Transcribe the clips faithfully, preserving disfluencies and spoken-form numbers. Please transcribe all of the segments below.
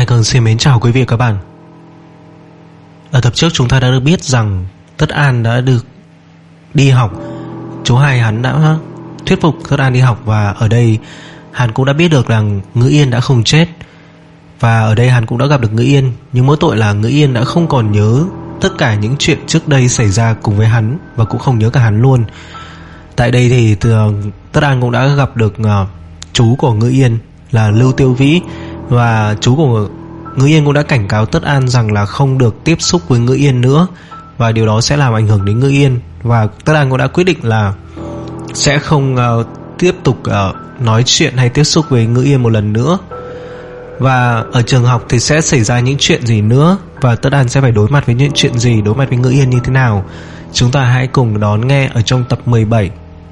Hải Cường xin mến chào quý vị và các bạn. Ở tập trước chúng ta đã được biết rằng Tất An đã được đi học. Chú Hai hắn đã thuyết phục Tất An đi học. Và ở đây hắn cũng đã biết được rằng Ngữ Yên đã không chết. Và ở đây hắn cũng đã gặp được Ngữ Yên. Nhưng mỗi tội là Ngữ Yên đã không còn nhớ tất cả những chuyện trước đây xảy ra cùng với hắn, và cũng không nhớ cả hắn luôn. Tại đây thì Tất An cũng đã gặp được uh, chú của Ngữ Yên là Lưu Tiêu Vĩ. Và chú của Ngữ Yên cũng đã cảnh cáo Tất An rằng là không được tiếp xúc với Ngữ Yên nữa, và điều đó sẽ làm ảnh hưởng đến Ngữ Yên. Và Tất An cũng đã quyết định là sẽ không uh, tiếp tục uh, nói chuyện hay tiếp xúc với Ngữ Yên một lần nữa. Và ở trường học thì sẽ xảy ra những chuyện gì nữa, và Tất An sẽ phải đối mặt với những chuyện gì, đối mặt với Ngữ Yên như thế nào. Chúng ta hãy cùng đón nghe ở trong tập mười bảy.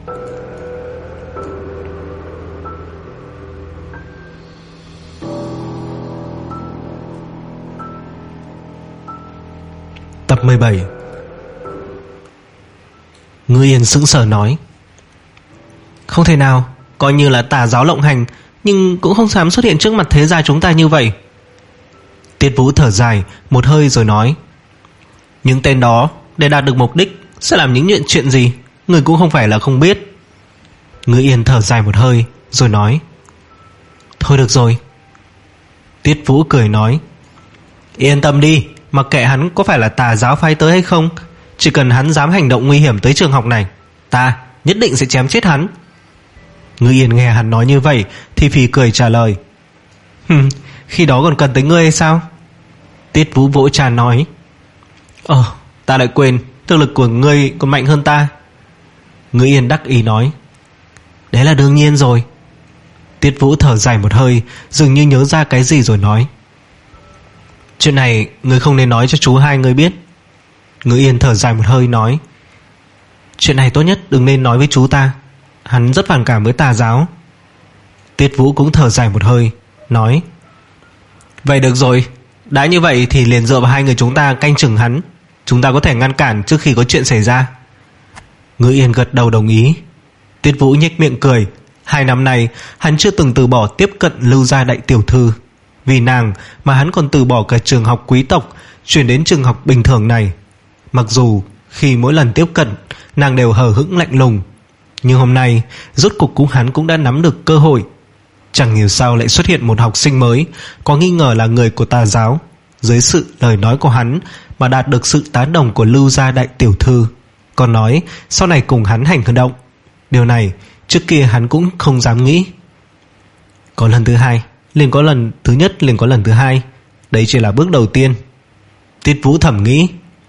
Tập mười bảy. Ngữ Yên sững sờ nói: "Không thể nào, coi như là tà giáo lộng hành, nhưng cũng không dám xuất hiện trước mặt thế gia chúng ta như vậy." Tiết Vũ thở dài một hơi rồi nói: "Những tên đó để đạt được mục đích sẽ làm những chuyện gì, người cũng không phải là không biết." Ngữ Yên thở dài một hơi rồi nói: "Thôi được rồi." Tiết Vũ cười nói: "Yên tâm đi, mặc kệ hắn có phải là tà giáo phái tới hay không, chỉ cần hắn dám hành động nguy hiểm tới trường học này, ta nhất định sẽ chém chết hắn." Ngữ Yên nghe hắn nói như vậy thì phì cười trả lời: "Hừm, khi đó còn cần tới ngươi hay sao?" Tiết Vũ vỗ trán nói: "Ờ, ta lại quên, thực lực của ngươi còn mạnh hơn ta." Ngữ Yên đắc ý nói: "Đấy là đương nhiên rồi." Tiết Vũ thở dài một hơi, dường như nhớ ra cái gì rồi nói: "Chuyện này ngươi không nên nói cho chú Hai ngươi biết." Ngữ Yên thở dài một hơi nói: "Chuyện này tốt nhất đừng nên nói với chú ta, hắn rất phản cảm với tà giáo." Tiết Vũ cũng thở dài một hơi nói: "Vậy được rồi, đã như vậy thì liền dựa vào hai người chúng ta canh chừng hắn, chúng ta có thể ngăn cản trước khi có chuyện xảy ra." Ngữ Yên gật đầu đồng ý. Tiết Vũ nhếch miệng cười. Hai năm nay hắn chưa từng từ bỏ tiếp cận Lưu gia đại tiểu thư. Vì nàng mà hắn còn từ bỏ cả trường học quý tộc, chuyển đến trường học bình thường này. Mặc dù khi mỗi lần tiếp cận nàng đều hờ hững lạnh lùng, nhưng hôm nay rốt cục cũng hắn cũng đã nắm được cơ hội. Chẳng hiểu sao lại xuất hiện một học sinh mới có nghi ngờ là người của tà giáo. Dưới sự lời nói của hắn mà đạt được sự tán đồng của Lưu gia đại tiểu thư, còn nói sau này cùng hắn hành động. Điều này trước kia hắn cũng không dám nghĩ. Có lần thứ hai liền có lần thứ nhất, liền có lần thứ hai. Đấy chỉ là bước đầu tiên. Tiết Vũ thầm nghĩ.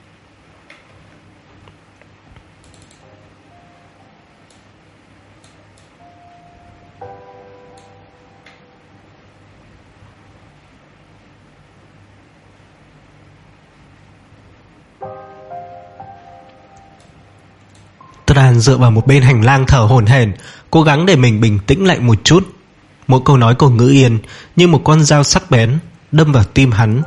Tất An dựa vào một bên hành lang thở hổn hển, cố gắng để mình bình tĩnh lại một chút. Mỗi câu nói của Ngữ Yên như một con dao sắc bén đâm vào tim hắn.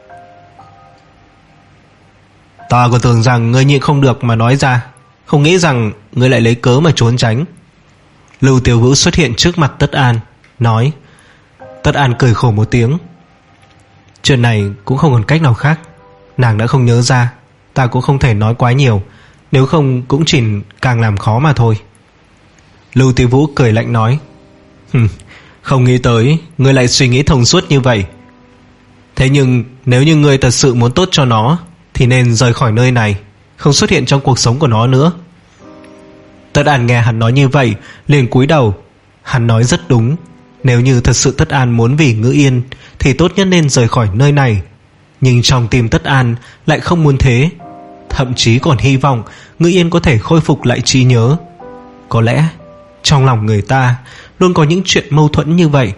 "Ta còn tưởng rằng ngươi nhịn không được mà nói ra, không nghĩ rằng ngươi lại lấy cớ mà trốn tránh." Lưu Tiêu Vũ xuất hiện trước mặt Tất An nói. Tất An cười khổ một tiếng. Chuyện này cũng không còn cách nào khác, nàng đã không nhớ ra, ta cũng không thể nói quá nhiều, nếu không cũng chỉ càng làm khó mà thôi. Lưu Tiêu Vũ cười lạnh nói: Hừm, không nghĩ tới ngươi lại suy nghĩ thông suốt như vậy. Thế nhưng nếu như ngươi thật sự muốn tốt cho nó thì nên rời khỏi nơi này, không xuất hiện trong cuộc sống của nó nữa. Tất An nghe hắn nói như vậy liền cúi đầu. Hắn nói rất đúng. Nếu như thật sự Tất An muốn vì Ngữ Yên thì tốt nhất nên rời khỏi nơi này. Nhưng trong tim Tất An lại không muốn thế, thậm chí còn hy vọng Ngữ Yên có thể khôi phục lại trí nhớ. Có lẽ trong lòng người ta luôn có những chuyện mâu thuẫn như vậy.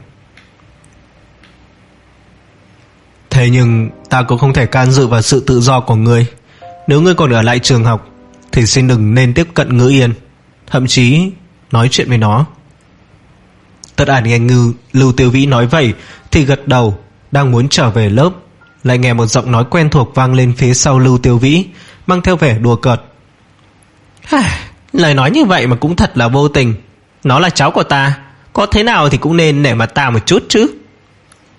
Thế nhưng ta cũng không thể can dự vào sự tự do của ngươi. Nếu ngươi còn ở lại trường học thì xin đừng nên tiếp cận Ngữ Yên, thậm chí nói chuyện với nó. Tất An nghe Ngư Lưu Tiêu Vĩ nói vậy thì gật đầu, đang muốn trở về lớp, lại nghe một giọng nói quen thuộc vang lên phía sau Lưu Tiêu Vĩ, mang theo vẻ đùa cợt. Lời nói như vậy mà cũng thật là vô tình. Nó là cháu của ta, có thế nào thì cũng nên nể mặt ta một chút chứ.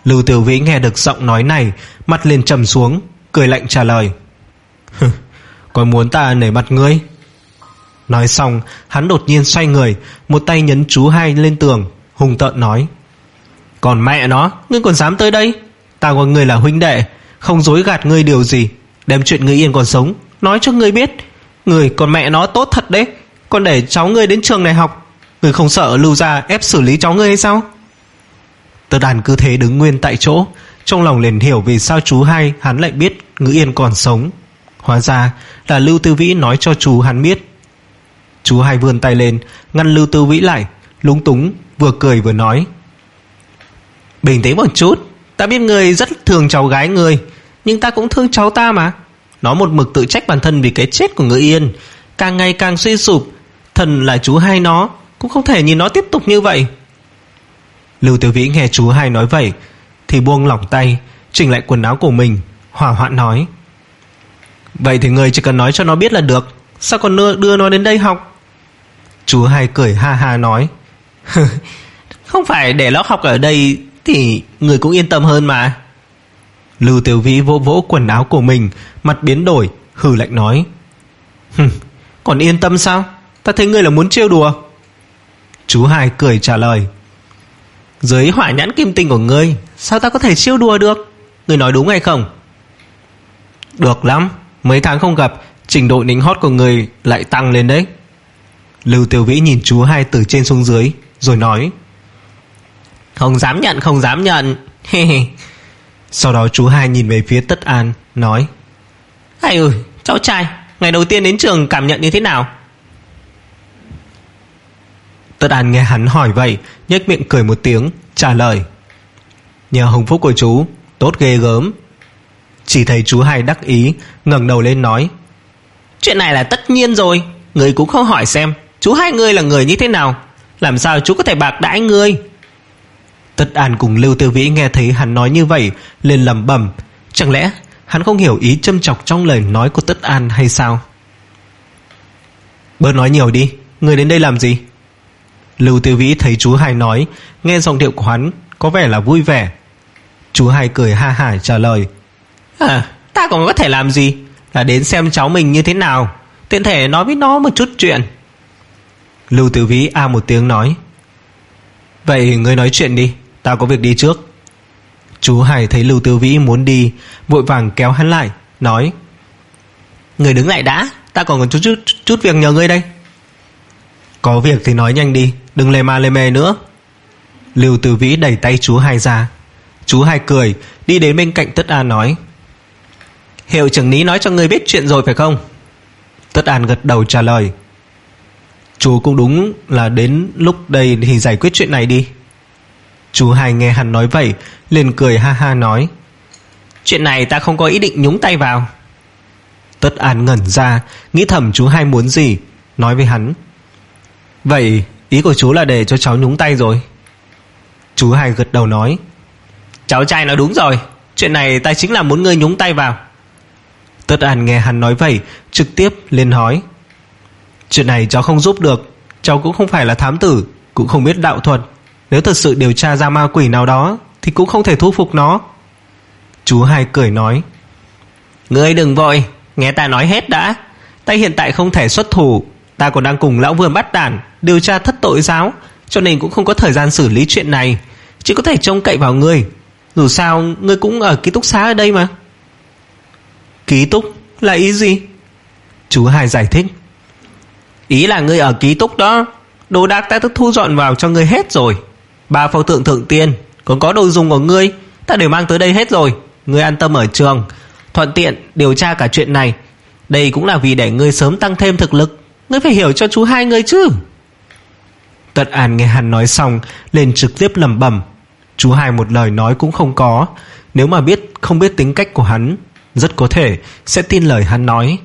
Lưu Tiểu Vĩ nghe được giọng nói này, mặt liền trầm xuống, cười lạnh trả lời: Còn muốn ta nể mặt ngươi? Nói xong, hắn đột nhiên xoay người, một tay nhấn chú hai lên tường, hung tợn nói: Còn mẹ nó, ngươi còn dám tới đây? Ta và ngươi là huynh đệ, không dối gạt ngươi điều gì, đem chuyện ngươi Yên còn sống nói cho ngươi biết. Ngươi còn mẹ nó tốt thật đấy, còn để cháu ngươi đến trường này học. Ngươi không sợ Lưu gia ép xử lý cháu ngươi hay sao? Tất Đàn cứ thế đứng nguyên tại chỗ, trong lòng liền hiểu vì sao chú hai hắn lại biết Ngữ Yên còn sống. Hóa ra là Lưu Tư Vĩ nói cho chú hắn biết. Chú hai vươn tay lên ngăn Lưu Tư Vĩ lại, lúng túng vừa cười vừa nói: Bình tĩnh một chút, ta biết người rất thương cháu gái người, nhưng ta cũng thương cháu ta mà. Nó một mực tự trách bản thân vì cái chết của Ngữ Yên, càng ngày càng suy sụp. Thần là chú hai nó cũng không thể nhìn nó tiếp tục như vậy. Lưu Tiểu Vĩ nghe chú hai nói vậy thì buông lỏng tay, chỉnh lại quần áo của mình, hỏa hoạn nói: Vậy thì người chỉ cần nói cho nó biết là được, sao còn đưa, đưa nó đến đây học? Chú hai cười ha ha nói: Không phải để nó học ở đây thì người cũng yên tâm hơn mà. Lưu Tiểu Vĩ vỗ vỗ quần áo của mình, mặt biến đổi, hừ lạnh nói: Còn yên tâm sao? Ta thấy ngươi là muốn trêu đùa. Chú hai cười trả lời: Dưới hỏa nhãn kim tinh của ngươi, sao ta có thể trêu đùa được? Ngươi nói đúng hay không? Được lắm, mấy tháng không gặp, trình độ nịnh hót của người lại tăng lên đấy. Lưu Tiểu Vĩ nhìn chú hai từ trên xuống dưới, rồi nói: Không dám nhận, không dám nhận. Sau đó chú hai nhìn về phía Tất An, nói: Ai ơi, cháu trai, ngày đầu tiên đến trường cảm nhận như thế nào? Tất An nghe hắn hỏi vậy, nhếch miệng cười một tiếng, trả lời: Nhờ hồng phúc của chú, tốt ghê gớm. Chỉ thấy chú hai đắc ý, ngẩng đầu lên nói: Chuyện này là tất nhiên rồi, người cũng không hỏi xem chú hai người là người như thế nào, làm sao chú có thể bạc đãi người? Tất An cùng Lưu Tư Vĩ nghe thấy hắn nói như vậy liền lẩm bẩm, chẳng lẽ hắn không hiểu ý châm chọc trong lời nói của Tất An hay sao? Bớt nói nhiều đi, người đến đây làm gì? Lưu Tư Vĩ thấy chú hai nói, nghe giọng điệu của hắn có vẻ là vui vẻ. Chú hai cười ha hả trả lời: À, ta còn có thể làm gì, là đến xem cháu mình như thế nào, tiện thể nói với nó một chút chuyện. Lưu Tư Vĩ a một tiếng nói: Vậy ngươi nói chuyện đi, ta có việc đi trước. Chú hai thấy Lưu Tư Vĩ muốn đi, vội vàng kéo hắn lại, nói: Ngươi đứng lại đã, ta còn có chút, chút, chút việc nhờ ngươi đây. Có việc thì nói nhanh đi, đừng lề ma lề mề nữa. Lưu Tư Vĩ đẩy tay chú hai ra. Chú hai cười, đi đến bên cạnh Tất An nói: Hiệu trưởng Ní nói cho ngươi biết chuyện rồi phải không? Tất An gật đầu trả lời: Chú cũng đúng là đến lúc đây thì giải quyết chuyện này đi. Chú hai nghe hắn nói vậy liền cười ha ha nói: Chuyện này ta không có ý định nhúng tay vào. Tất An ngẩn ra, nghĩ thầm chú hai muốn gì, nói với hắn: Vậy ý của chú là để cho cháu nhúng tay rồi? Chú hai gật đầu nói: Cháu trai nói đúng rồi, chuyện này ta chính là muốn ngươi nhúng tay vào. Tất An nghe hắn nói vậy, trực tiếp liền hỏi: Chuyện này cháu không giúp được, cháu cũng không phải là thám tử, cũng không biết đạo thuật, nếu thật sự điều tra ra ma quỷ nào đó thì cũng không thể thu phục nó. Chú hai cười nói: Ngươi đừng vội, nghe ta nói hết đã. Ta hiện tại không thể xuất thủ, ta còn đang cùng lão Vương Bắt Đản điều tra thất tội giáo, cho nên cũng không có thời gian xử lý chuyện này, chỉ có thể trông cậy vào ngươi. Dù sao ngươi cũng ở ký túc xá ở đây mà. Ký túc là ý gì? Chú hai giải thích: Ý là ngươi ở ký túc đó, đồ đạc ta đã thu dọn vào cho ngươi hết rồi. Ba pho tượng thượng tiên, còn có đồ dùng của ngươi ta đều mang tới đây hết rồi. Ngươi an tâm ở trường, thuận tiện điều tra cả chuyện này. Đây cũng là vì để ngươi sớm tăng thêm thực lực, ngươi phải hiểu cho chú hai ngươi chứ. Tất An nghe hắn nói xong lên trực tiếp lẩm bẩm. Chú hai một lời nói cũng không có, nếu mà biết không biết tính cách của hắn, rất có thể sẽ tin lời hắn nói.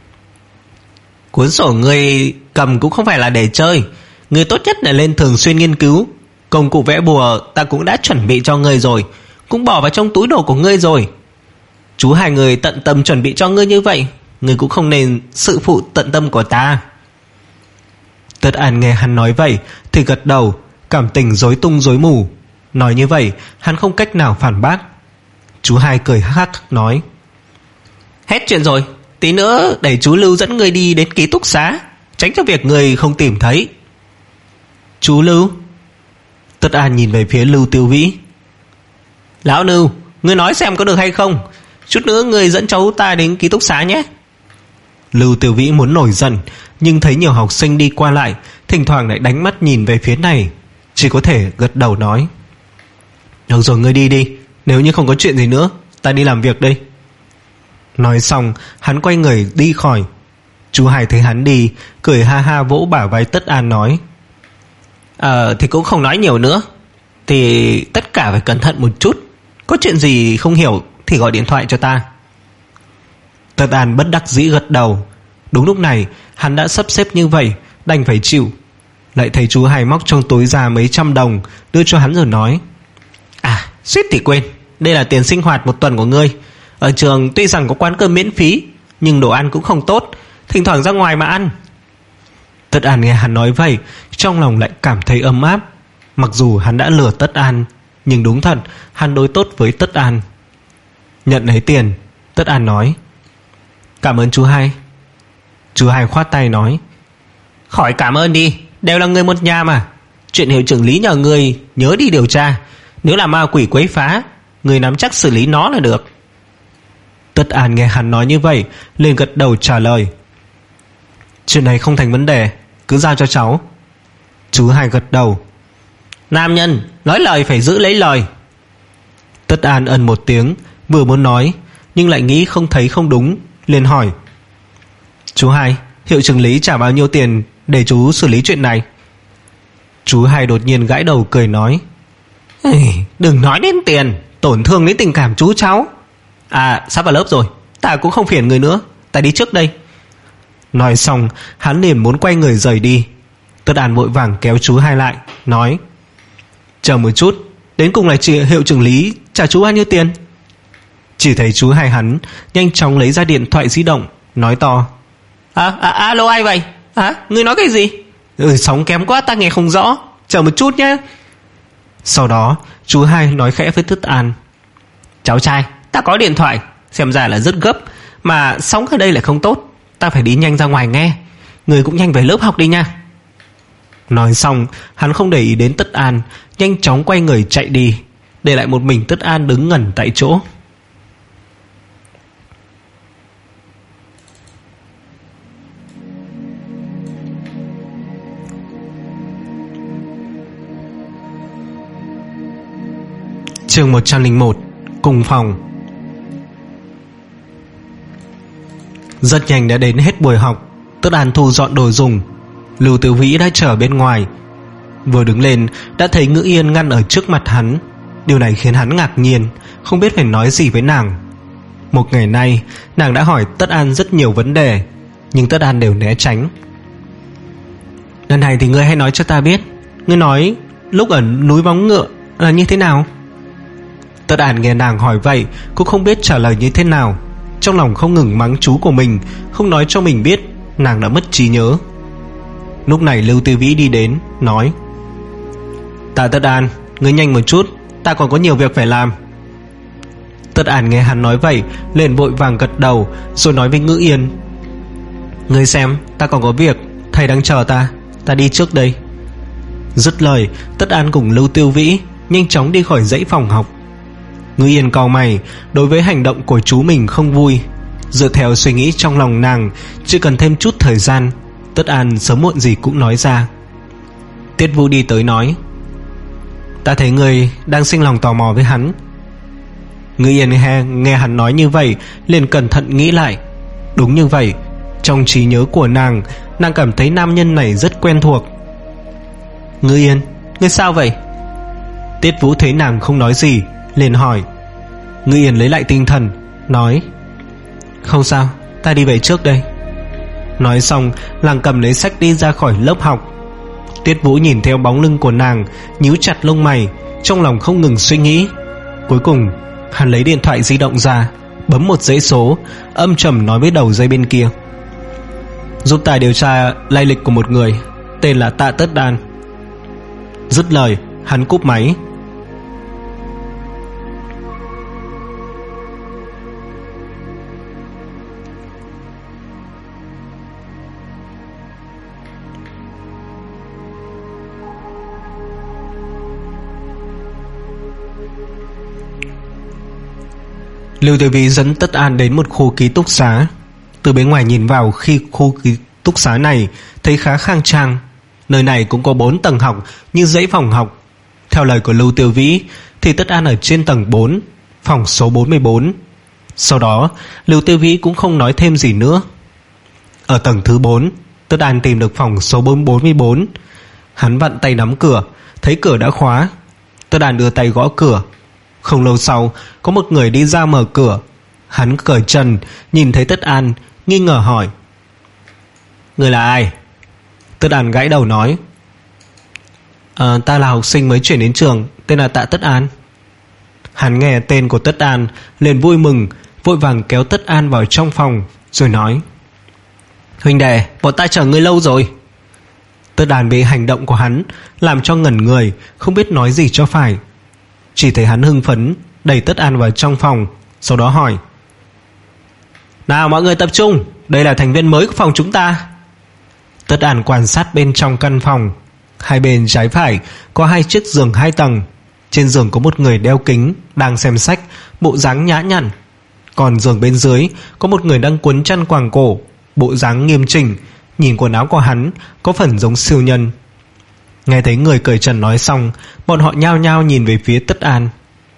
Cuốn sổ ngươi cầm cũng không phải là để chơi, ngươi tốt nhất là lên thường xuyên nghiên cứu. Công cụ vẽ bùa ta cũng đã chuẩn bị cho ngươi rồi, cũng bỏ vào trong túi đồ của ngươi rồi. Chú hai người tận tâm chuẩn bị cho ngươi như vậy, ngươi cũng không nên sự phụ tận tâm của ta. Tất An nghe hắn nói vậy thì gật đầu, cảm tình rối tung rối mù, Nói như vậy hắn không cách nào phản bác. Chú hai cười hắc hắc nói: Hết chuyện rồi, tí nữa để chú Lưu dẫn người đi đến ký túc xá, tránh cho việc người không tìm thấy. Chú Lưu? Tất An nhìn về phía Lưu Tiêu Vĩ. Lão Lưu, ngươi nói xem có được hay không, chút nữa người dẫn cháu ta đến ký túc xá nhé. Lưu Tiêu Vĩ muốn nổi giận, nhưng thấy nhiều học sinh đi qua lại, thỉnh thoảng lại đánh mắt nhìn về phía này, chỉ có thể gật đầu nói: Được rồi, ngươi đi đi, nếu như không có chuyện gì nữa, ta đi làm việc đây. Nói xong hắn quay người đi khỏi. Chú hai thấy hắn đi, cười ha ha vỗ bả vai Tất An nói: Ờ thì cũng không nói nhiều nữa, thì tất cả phải cẩn thận một chút, có chuyện gì không hiểu thì gọi điện thoại cho ta. Tất An bất đắc dĩ gật đầu. Đúng lúc này hắn đã sắp xếp như vậy, đành phải chịu. Lại thấy chú hai móc trong túi ra mấy trăm đồng đưa cho hắn rồi nói: À suýt thì quên, đây là tiền sinh hoạt một tuần của ngươi. Ở trường tuy rằng có quán cơm miễn phí, nhưng đồ ăn cũng không tốt, thỉnh thoảng ra ngoài mà ăn. Tất An nghe hắn nói vậy, trong lòng lại cảm thấy ấm áp. Mặc dù hắn đã lừa Tất An, nhưng đúng thật hắn đối tốt với Tất An. Nhận lấy tiền, Tất An nói: Cảm ơn chú hai. Chú hai khoát tay nói: Khỏi cảm ơn đi, đều là người một nhà mà. Chuyện hiệu trưởng Lý nhờ người nhớ đi điều tra, nếu là ma quỷ quấy phá, người nắm chắc xử lý nó là được. Tất An nghe hắn nói như vậy, liền gật đầu trả lời: Chuyện này không thành vấn đề, cứ giao cho cháu. Chú hai gật đầu: Nam nhân nói lời phải giữ lấy lời. Tất An ân một tiếng, vừa muốn nói nhưng lại nghĩ không thấy không đúng, liền hỏi: Chú hai, hiệu trưởng Lý trả bao nhiêu tiền để chú xử lý chuyện này? Chú hai đột nhiên gãi đầu cười nói: Đừng nói đến tiền, tổn thương đến tình cảm chú cháu. À sắp vào lớp rồi, ta cũng không phiền người nữa, ta đi trước đây. Nói xong hắn liền muốn quay người rời đi. Tất An vội vàng kéo chú hai lại, nói: Chờ một chút, đến cùng là chị hiệu trưởng Lý trả chú bao nhiêu tiền? Chỉ thấy chú hai hắn nhanh chóng lấy ra điện thoại di động, nói to: À, à alo ai vậy? Hả? Ngươi nói cái gì? Ừ, sóng kém quá ta nghe không rõ, chờ một chút nhé. Sau đó chú hai nói khẽ với Tất An: Cháu trai, ta có điện thoại, xem ra là rất gấp, mà sóng ở đây lại không tốt, ta phải đi nhanh ra ngoài nghe. Người cũng nhanh về lớp học đi nha. Nói xong hắn không để ý đến Tất An, nhanh chóng quay người chạy đi, để lại một mình Tất An đứng ngẩn tại chỗ. Chương một trăm lẻ một. Cùng phòng. Rất nhanh đã đến hết buổi học. Tất An thu dọn đồ dùng. Lưu Tử Vĩ đã chờ bên ngoài. Vừa đứng lên đã thấy Ngữ Yên ngăn ở trước mặt hắn. Điều này khiến hắn ngạc nhiên, không biết phải nói gì với nàng. Một ngày nay nàng đã hỏi Tất An rất nhiều vấn đề, nhưng Tất An đều né tránh. Lần này thì ngươi hãy nói cho ta biết, ngươi nói lúc ở núi Bóng Ngựa là như thế nào? Tất An nghe nàng hỏi vậy cũng không biết trả lời như thế nào, trong lòng không ngừng mắng chú của mình, không nói cho mình biết nàng đã mất trí nhớ. Lúc này Lưu Tư Vĩ đi đến, nói: Ta Tất An, ngươi nhanh một chút, ta còn có nhiều việc phải làm. Tất An nghe hắn nói vậy liền vội vàng gật đầu, rồi nói với Ngữ Yên: Ngươi xem, ta còn có việc, thầy đang chờ ta, ta đi trước đây. Dứt lời, Tất An cùng Lưu Tiêu Vĩ nhanh chóng đi khỏi dãy phòng học. Ngữ Yên cau mày, đối với hành động của chú mình không vui. Dựa theo suy nghĩ trong lòng nàng, chỉ cần thêm chút thời gian, Tất An sớm muộn gì cũng nói ra. Tiết Vũ đi tới nói: Ta thấy người đang sinh lòng tò mò với hắn. Ngữ Yên nghe, nghe hắn nói như vậy liền cẩn thận nghĩ lại. Đúng như vậy, trong trí nhớ của nàng, nàng cảm thấy nam nhân này rất quen thuộc. Ngữ Yên, ngươi sao vậy? Tiết Vũ thấy nàng không nói gì liền hỏi. Ngữ Yên lấy lại tinh thần, nói: Không sao, ta đi về trước đây. Nói xong nàng cầm lấy sách đi ra khỏi lớp học. Tiết Vũ nhìn theo bóng lưng của nàng, nhíu chặt lông mày, trong lòng không ngừng suy nghĩ. Cuối cùng hắn lấy điện thoại di động ra, bấm một dãy số, âm trầm nói với đầu dây bên kia: Giúp ta điều tra lai lịch của một người tên là Tạ Tất An. Dứt lời hắn cúp máy. Lưu Tiểu Vĩ dẫn Tất An đến một khu ký túc xá. Từ bên ngoài nhìn vào, khi khu ký túc xá này thấy khá khang trang. Nơi này cũng có bốn tầng học như dãy phòng học. Theo lời của Lưu Tiểu Vĩ thì Tất An ở trên tầng bốn, phòng số bốn mươi bốn. Sau đó Lưu Tiểu Vĩ cũng không nói thêm gì nữa. Ở tầng thứ bốn, Tất An tìm được phòng số bốn mươi bốn. Hắn vặn tay nắm cửa, thấy cửa đã khóa. Tất An đưa tay gõ cửa. Không lâu sau, có một người đi ra mở cửa. Hắn cởi trần, nhìn thấy Tất An, nghi ngờ hỏi: "Người là ai?" Tất An gãi đầu nói: à, "Ta là học sinh mới chuyển đến trường, tên là Tạ Tất An." Hắn nghe tên của Tất An liền vui mừng, vội vàng kéo Tất An vào trong phòng, rồi nói: "Huynh đệ, bọn ta chờ ngươi lâu rồi." Tất An bị hành động của hắn làm cho ngẩn người, không biết nói gì cho phải. Chỉ thấy hắn hưng phấn đẩy Tất An vào trong phòng, sau đó hỏi: "Nào mọi người tập trung, đây là thành viên mới của phòng chúng ta." Tất An quan sát bên trong căn phòng. Hai bên trái phải có hai chiếc giường hai tầng. Trên giường có một người đeo kính đang xem sách, bộ dáng nhã nhặn. Còn giường bên dưới có một người đang cuốn chăn quàng cổ, bộ dáng nghiêm chỉnh. Nhìn quần áo của hắn có phần giống siêu nhân. Nghe thấy người cởi trần nói xong, bọn họ nhao nhao nhìn về phía Tất An.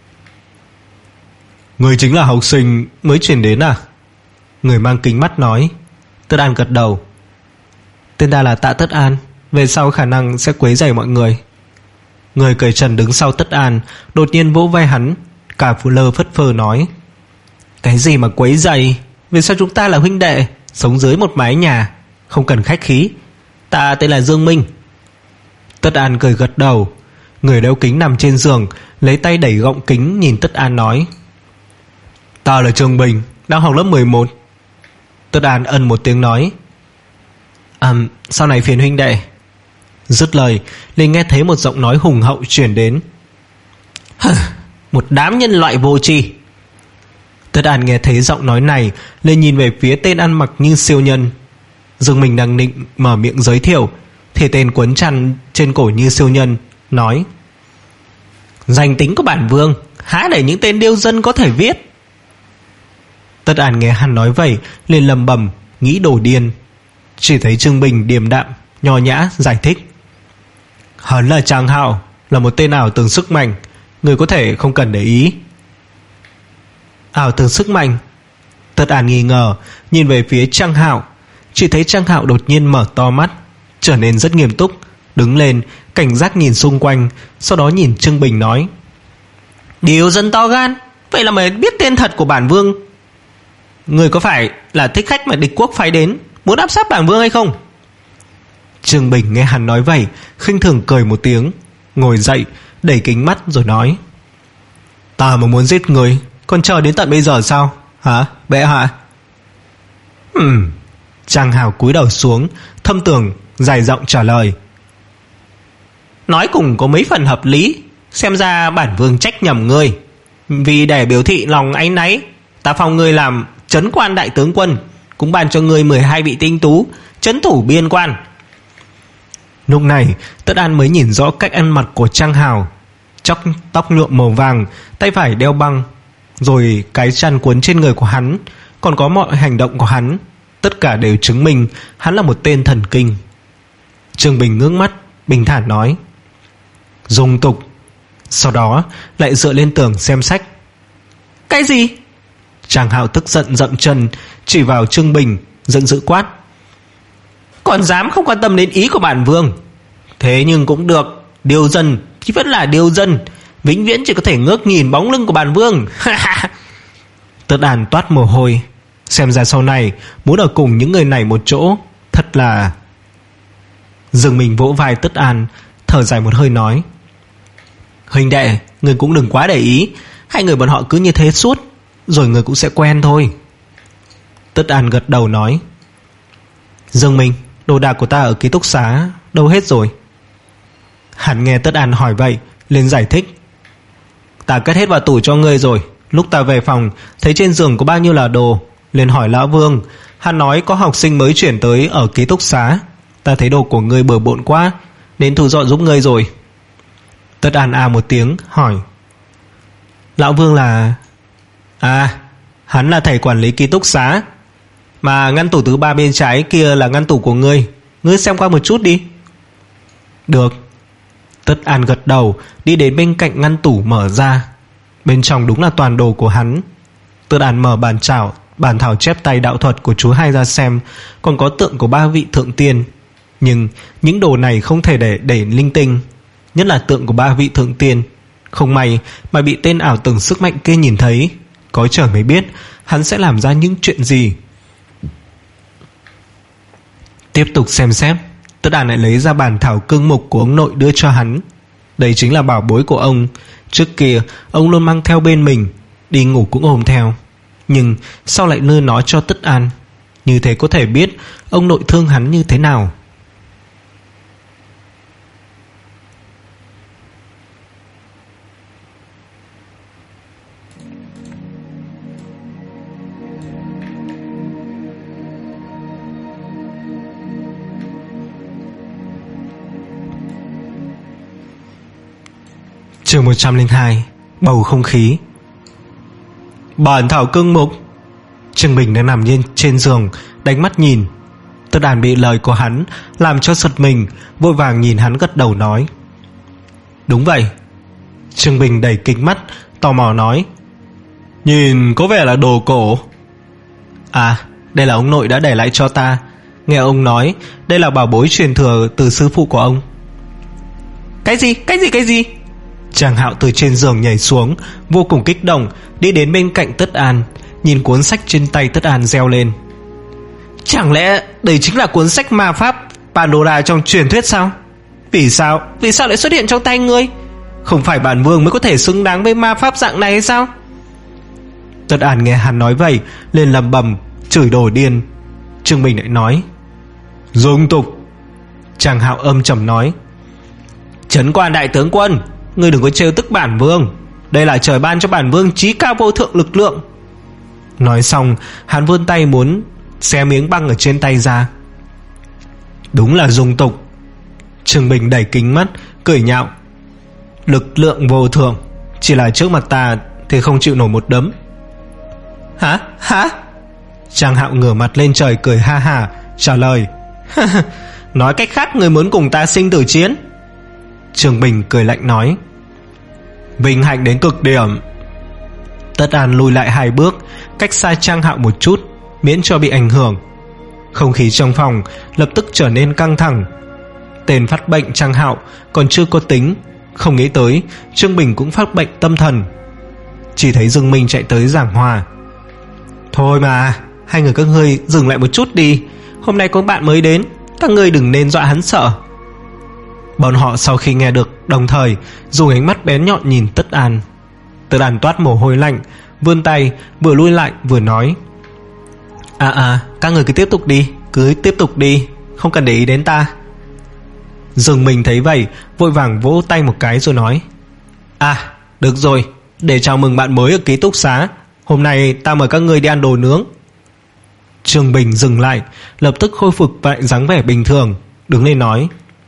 "Người chính là học sinh mới chuyển đến à?" Người mang kính mắt nói. Tất An gật đầu. "Tên ta là Tạ Tất An, về sau khả năng sẽ quấy rầy mọi người." Người cởi trần đứng sau Tất An đột nhiên vỗ vai hắn, cả phù lơ phất phơ nói: "Cái gì mà quấy rầy? Về sau chúng ta là huynh đệ, sống dưới một mái nhà, không cần khách khí. Ta tên là Dương Minh." Tất An cười gật đầu. Người đeo kính nằm trên giường, lấy tay đẩy gọng kính nhìn Tất An nói: "Ta là Trương Bình, đang học lớp mười một." Tất An ân một tiếng nói: À, sau này phiền huynh đệ." Dứt lời liền nghe thấy một giọng nói hùng hậu truyền đến: "Một đám nhân loại vô tri." Tất An nghe thấy giọng nói này liền nhìn về phía tên ăn mặc như siêu nhân. Dương Minh đang định mở miệng giới thiệu thì tên quấn chăn trên cổ như siêu nhân nói: "Danh tính của bản vương há để những tên điêu dân có thể viết." Tất An nghe hắn nói vậy liền lầm bầm nghĩ đồ điên. Chỉ thấy Trương Bình điềm đạm nho nhã giải thích: "Hắn là Trang Hạo, là một tên ảo tưởng sức mạnh, người có thể không cần để ý." Ảo tưởng sức mạnh? Tất An nghi ngờ nhìn về phía Trang Hạo. Chỉ thấy Trang Hạo đột nhiên mở to mắt, trở nên rất nghiêm túc, đứng lên cảnh giác nhìn xung quanh, sau đó nhìn Trương Bình nói: "Điêu dân to gan, vậy là mày biết tên thật của bản vương. Người có phải là thích khách mà địch quốc phái đến, muốn áp sát bản vương hay không?" Trương Bình nghe hắn nói vậy, khinh thường cười một tiếng, ngồi dậy đẩy kính mắt rồi nói: "Ta mà muốn giết người, còn chờ đến tận bây giờ sao hả bệ hạ?" Ừm. Trang Hào cúi đầu xuống, thâm tưởng dài giọng trả lời: "Nói cùng có mấy phần hợp lý, xem ra bản vương trách nhầm ngươi. Vì để biểu thị lòng áy náy, ta phong ngươi làm trấn quan đại tướng quân, cũng ban cho ngươi mười hai vị tinh tú trấn thủ biên quan." Lúc này Tất An mới nhìn rõ cách ăn mặc của Trang Hào. Chóc tóc nhuộm màu vàng, tay phải đeo băng, rồi cái chăn cuốn trên người của hắn, còn có mọi hành động của hắn, tất cả đều chứng minh hắn là một tên thần kinh. Trương Bình ngước mắt bình thản nói: "Dung tục." Sau đó lại dựa lên tường xem sách. "Cái gì?" Trang Hạo tức giận dậm chân chỉ vào Trương Bình, giận dữ quát: "Còn dám không quan tâm đến ý của bản vương? Thế nhưng cũng được, điêu dân thì vẫn là điêu dân, vĩnh viễn chỉ có thể ngước nhìn bóng lưng của bản vương." Tất An toát mồ hôi. Xem ra sau này muốn ở cùng những người này một chỗ thật là... Dương Minh vỗ vai Tất An, thở dài một hơi nói: "Huynh đệ, người cũng đừng quá để ý, hai người bọn họ cứ như thế suốt, rồi người cũng sẽ quen thôi." Tất An gật đầu nói: "Dương Minh, đồ đạc của ta ở ký túc xá đâu hết rồi?" Hắn nghe Tất An hỏi vậy liền giải thích: "Ta cất hết vào tủ cho ngươi rồi. Lúc ta về phòng thấy trên giường có bao nhiêu là đồ, liền hỏi lão Vương. Hắn nói có học sinh mới chuyển tới ở ký túc xá. Ta thấy đồ của ngươi bừa bộn quá, nên thu dọn giúp ngươi rồi." Tất An à một tiếng hỏi: Lão Vương là... À, hắn là thầy quản lý ký túc xá. Mà ngăn tủ thứ ba bên trái kia là ngăn tủ của ngươi. Ngươi xem qua một chút đi. Được. Tất An gật đầu, đi đến bên cạnh ngăn tủ mở ra. Bên trong đúng là toàn đồ của hắn. Tất An mở bản thảo Bản thảo chép tay đạo thuật của chú hai ra xem. Còn có tượng của ba vị thượng tiên. Nhưng những đồ này không thể để để linh tinh. Nhất là tượng của ba vị thượng tiên. Không may mà bị tên ảo tưởng sức mạnh kia nhìn thấy. Có trời mới biết hắn sẽ làm ra những chuyện gì. Tiếp tục xem xét, Tất Đàn lại lấy ra bản thảo cương mục của ông nội đưa cho hắn. Đây chính là bảo bối của ông. Trước kia ông luôn mang theo bên mình, đi ngủ cũng ôm theo. Nhưng sao lại đưa nó cho Tất An? Như thế có thể biết ông nội thương hắn như thế nào. Chương một trăm lẻ hai. Bầu không khí. Bản thảo cương mục. Trương Bình đang nằm trên, trên giường, đánh mắt nhìn. Tất Đàn bị lời của hắn làm cho giật mình, vội vàng nhìn hắn gật đầu nói: Đúng vậy. Trương Bình đẩy kính mắt, tò mò nói: Nhìn có vẻ là đồ cổ. À, đây là ông nội đã để lại cho ta. Nghe ông nói đây là bảo bối truyền thừa từ sư phụ của ông. Cái gì, cái gì, cái gì? Trang Hạo từ trên giường nhảy xuống, vô cùng kích động, đi đến bên cạnh Tất An, nhìn cuốn sách trên tay Tất An reo lên: Chẳng lẽ đây chính là cuốn sách ma pháp bản đồ đà trong truyền thuyết sao? Vì sao, vì sao lại xuất hiện trong tay ngươi? Không phải bản vương mới có thể xứng đáng với ma pháp dạng này hay sao? Tất An nghe hắn nói vậy, liền lầm bầm chửi đồ điên. Trương Bình lại nói: Dung tục. Trang Hạo âm trầm nói: Trấn Quan đại tướng quân, ngươi đừng có trêu tức bản vương. Đây là trời ban cho bản vương chí cao vô thượng lực lượng. Nói xong hắn vươn tay muốn xé miếng băng ở trên tay ra. Đúng là dung tục. Trương Bình đẩy kính mắt, cười nhạo: Lực lượng vô thượng, chỉ là trước mặt ta thì không chịu nổi một đấm. Hả? Hả? Trang Hạo ngửa mặt lên trời cười ha ha, trả lời: Nói cách khác ngươi muốn cùng ta sinh tử chiến. Trương Bình cười lạnh nói: Vinh hạnh đến cực điểm. Tất An lùi lại hai bước, cách xa Trang Hạo một chút, miễn cho bị ảnh hưởng. Không khí trong phòng lập tức trở nên căng thẳng. Tên phát bệnh Trang Hạo còn chưa có tính, không nghĩ tới Trương Bình cũng phát bệnh tâm thần. Chỉ thấy Dương Minh chạy tới giảng hòa: Thôi mà, hai người các ngươi dừng lại một chút đi. Hôm nay có bạn mới đến, các ngươi đừng nên dọa hắn sợ. Bọn họ sau khi nghe được đồng thời dùng ánh mắt bén nhọn nhìn Tất An. Tất An toát mồ hôi lạnh, vươn tay vừa lui lại vừa nói: À à, các người cứ tiếp tục đi, cứ tiếp tục đi, không cần để ý đến ta. Dương Minh thấy vậy vội vàng vỗ tay một cái rồi nói: À, được rồi, để chào mừng bạn mới ở ký túc xá, hôm nay ta mời các ngươi đi ăn đồ nướng. Trương Bình dừng lại, lập tức khôi phục lại dáng vẻ bình thường, đứng lên nói: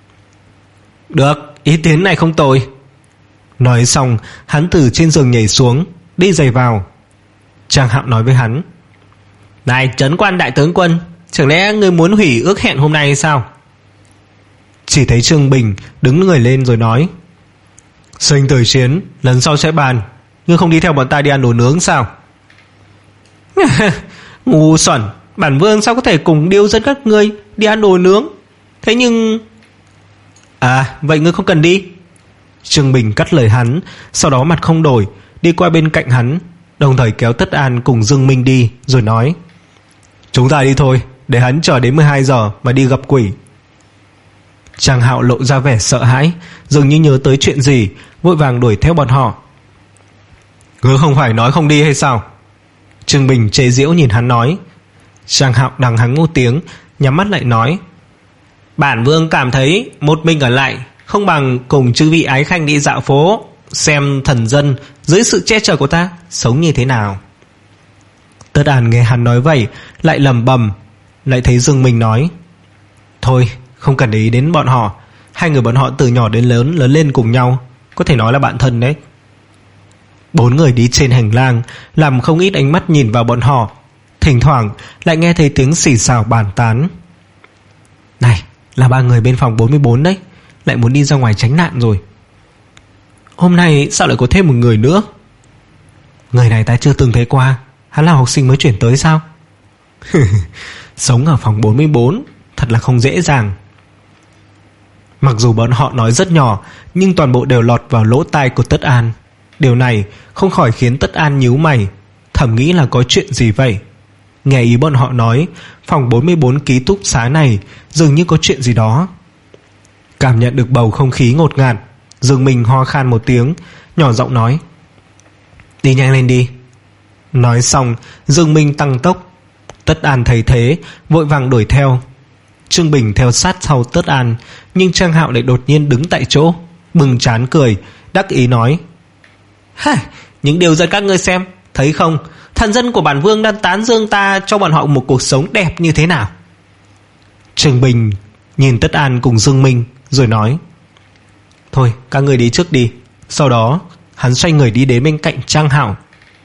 Được, ý kiến này không tồi. Nói xong hắn từ trên giường nhảy xuống, đi giày vào. Trang Hạo nói với hắn: Này Trấn Quan đại tướng quân, chẳng lẽ ngươi muốn hủy ước hẹn hôm nay hay sao? Chỉ thấy Trương Bình đứng người lên rồi nói: Sinh tử chiến lần sau sẽ bàn. Ngươi không đi theo bọn ta đi ăn đồ nướng sao? Ngu xuẩn, bản vương sao có thể cùng điêu dân các ngươi đi ăn đồ nướng? Thế nhưng... À, vậy ngươi không cần đi. Trương Bình cắt lời hắn, sau đó mặt không đổi, đi qua bên cạnh hắn, đồng thời kéo Tất An cùng Dương Minh đi, rồi nói: Chúng ta đi thôi, để hắn chờ đến mười hai giờ mà đi gặp quỷ. Trang Hạo lộ ra vẻ sợ hãi, dường như nhớ tới chuyện gì, vội vàng đuổi theo bọn họ. Ngươi không phải nói không đi hay sao? Trương Bình chế giễu nhìn hắn nói. Trang Hạo đằng hắn một tiếng, nhắm mắt lại nói: Bản vương cảm thấy một mình ở lại không bằng cùng chư vị ái khanh đi dạo phố, xem thần dân dưới sự che chở của ta sống như thế nào. Tất An nghe hắn nói vậy lại lầm bầm, lại thấy Dương Minh nói: Thôi, không cần để ý đến bọn họ. Hai người bọn họ từ nhỏ đến lớn lớn lên cùng nhau, có thể nói là bạn thân đấy. Bốn người đi trên hành lang làm không ít ánh mắt nhìn vào bọn họ. Thỉnh thoảng lại nghe thấy tiếng xì xào bàn tán. Này, là ba người bên phòng bốn mươi bốn đấy, lại muốn đi ra ngoài tránh nạn rồi. Hôm nay sao lại có thêm một người nữa? Người này ta chưa từng thấy qua. Hắn là học sinh mới chuyển tới sao? Sống ở phòng bốn mươi bốn thật là không dễ dàng. Mặc dù bọn họ nói rất nhỏ, nhưng toàn bộ đều lọt vào lỗ tai của Tất An. Điều này không khỏi khiến Tất An nhíu mày, thầm nghĩ là có chuyện gì vậy. Nghe ý bọn họ nói, phòng bốn mươi bốn ký túc xá này dường như có chuyện gì đó. Cảm nhận được bầu không khí ngột ngạt, Dương Minh ho khan một tiếng, nhỏ giọng nói: Đi nhanh lên đi. Nói xong, Dương Minh tăng tốc. Tất An thấy thế, vội vàng đuổi theo. Trương Bình theo sát sau Tất An, nhưng Trang Hạo lại đột nhiên đứng tại chỗ, bừng trán cười, đắc ý nói: Ha, những điều dân các ngươi xem, thấy không, thần dân của bản vương đang tán dương ta cho bọn họ một cuộc sống đẹp như thế nào. Trương Bình nhìn Tất An cùng Dương Minh rồi nói: Thôi các ngươi đi trước đi. Sau đó hắn xoay người đi đến bên cạnh Trang Hạo.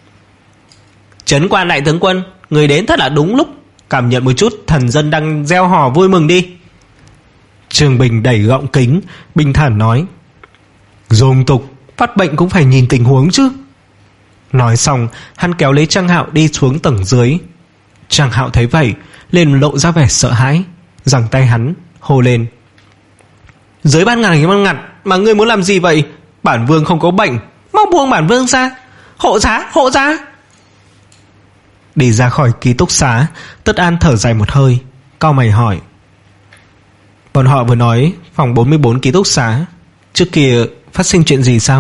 Trấn quan đại tướng quân, người đến thật là đúng lúc, cảm nhận một chút thần dân đang gieo hò vui mừng đi. Trương Bình đẩy gọng kính, bình thản nói: Dùng tục, phát bệnh cũng phải nhìn tình huống chứ. Nói xong, hắn kéo lấy Trang Hạo đi xuống tầng dưới. Trang Hạo thấy vậy, liền lộ ra vẻ sợ hãi, giằng tay hắn hô lên: Dưới ban ngày ban ngặt mà ngươi muốn làm gì vậy? Bản vương không có bệnh, mau buông bản vương ra, hộ giá, hộ giá. Đi ra khỏi ký túc xá, Tất An thở dài một hơi, cau mày hỏi: Bọn họ vừa nói phòng bốn mươi bốn ký túc xá, trước kia phát sinh chuyện gì sao?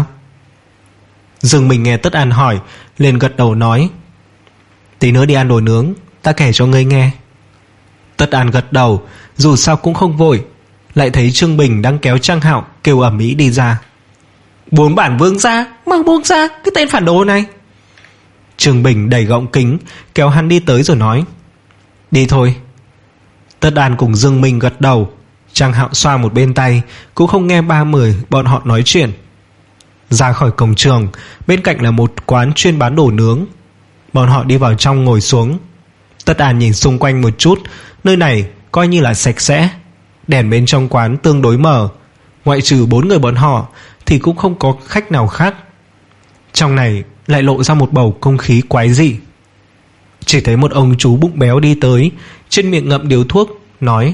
Dương Minh nghe Tất An hỏi, liền gật đầu nói: Tí nữa đi ăn đồ nướng, ta kể cho ngươi nghe. Tất An gật đầu, dù sao cũng không vội. Lại thấy Trương Bình đang kéo Trang Hạo kêu ầm ĩ đi ra: Buông bản vương ra, mau buông ra, cái tên phản đồ này. Trương Bình đẩy gọng kính, kéo hắn đi tới rồi nói: Đi thôi. Tất An cùng Dương Minh gật đầu. Trang Hạo xoa một bên tay, cũng không nghe ba người bọn họ nói chuyện. Ra khỏi cổng trường, bên cạnh là một quán chuyên bán đồ nướng. Bọn họ đi vào trong ngồi xuống. Tất An nhìn xung quanh một chút, nơi này coi như là sạch sẽ. Đèn bên trong quán tương đối mờ, ngoại trừ bốn người bọn họ thì cũng không có khách nào khác. Trong này lại lộ ra một bầu không khí quái dị. Chỉ thấy một ông chú bụng béo đi tới, trên miệng ngậm điếu thuốc, nói: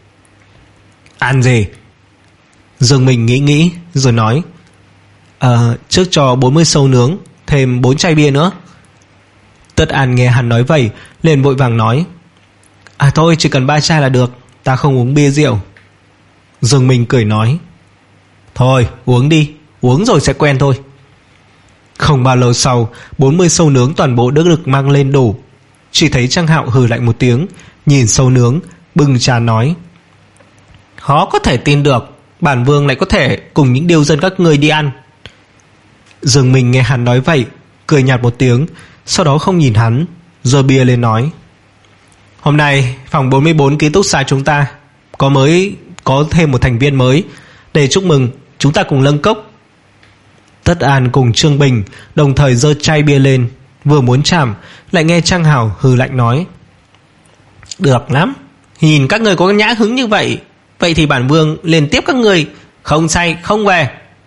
Ăn gì? Dương Minh nghĩ nghĩ rồi nói: Ờ, trước cho bốn mươi sâu nướng, thêm bốn chai bia nữa. Tất An nghe hắn nói vậy, liền vội vàng nói: À thôi, chỉ cần ba chai là được, ta không uống bia rượu. Dương Minh cười nói: Thôi uống đi, uống rồi sẽ quen thôi. Không bao lâu sau, bốn mươi sâu nướng toàn bộ đã được mang lên đủ. Chỉ thấy Trang Hạo hừ lạnh một tiếng, nhìn sâu nướng, bưng trà nói: Khó có thể tin được, bản vương lại có thể cùng những điều dân các người đi ăn. Dương Minh nghe hắn nói vậy, cười nhạt một tiếng, sau đó không nhìn hắn, giơ bia lên nói: Hôm nay phòng bốn mươi bốn ký túc xá chúng ta có mới có thêm một thành viên mới, để chúc mừng, chúng ta cùng nâng cốc. Tất An cùng Trương Bình đồng thời giơ chai bia lên, vừa muốn chạm, lại nghe Trang Hào hừ lạnh nói: Được lắm, nhìn các người có nhã hứng như vậy, vậy thì bản vương liền tiếp các người, không say không về.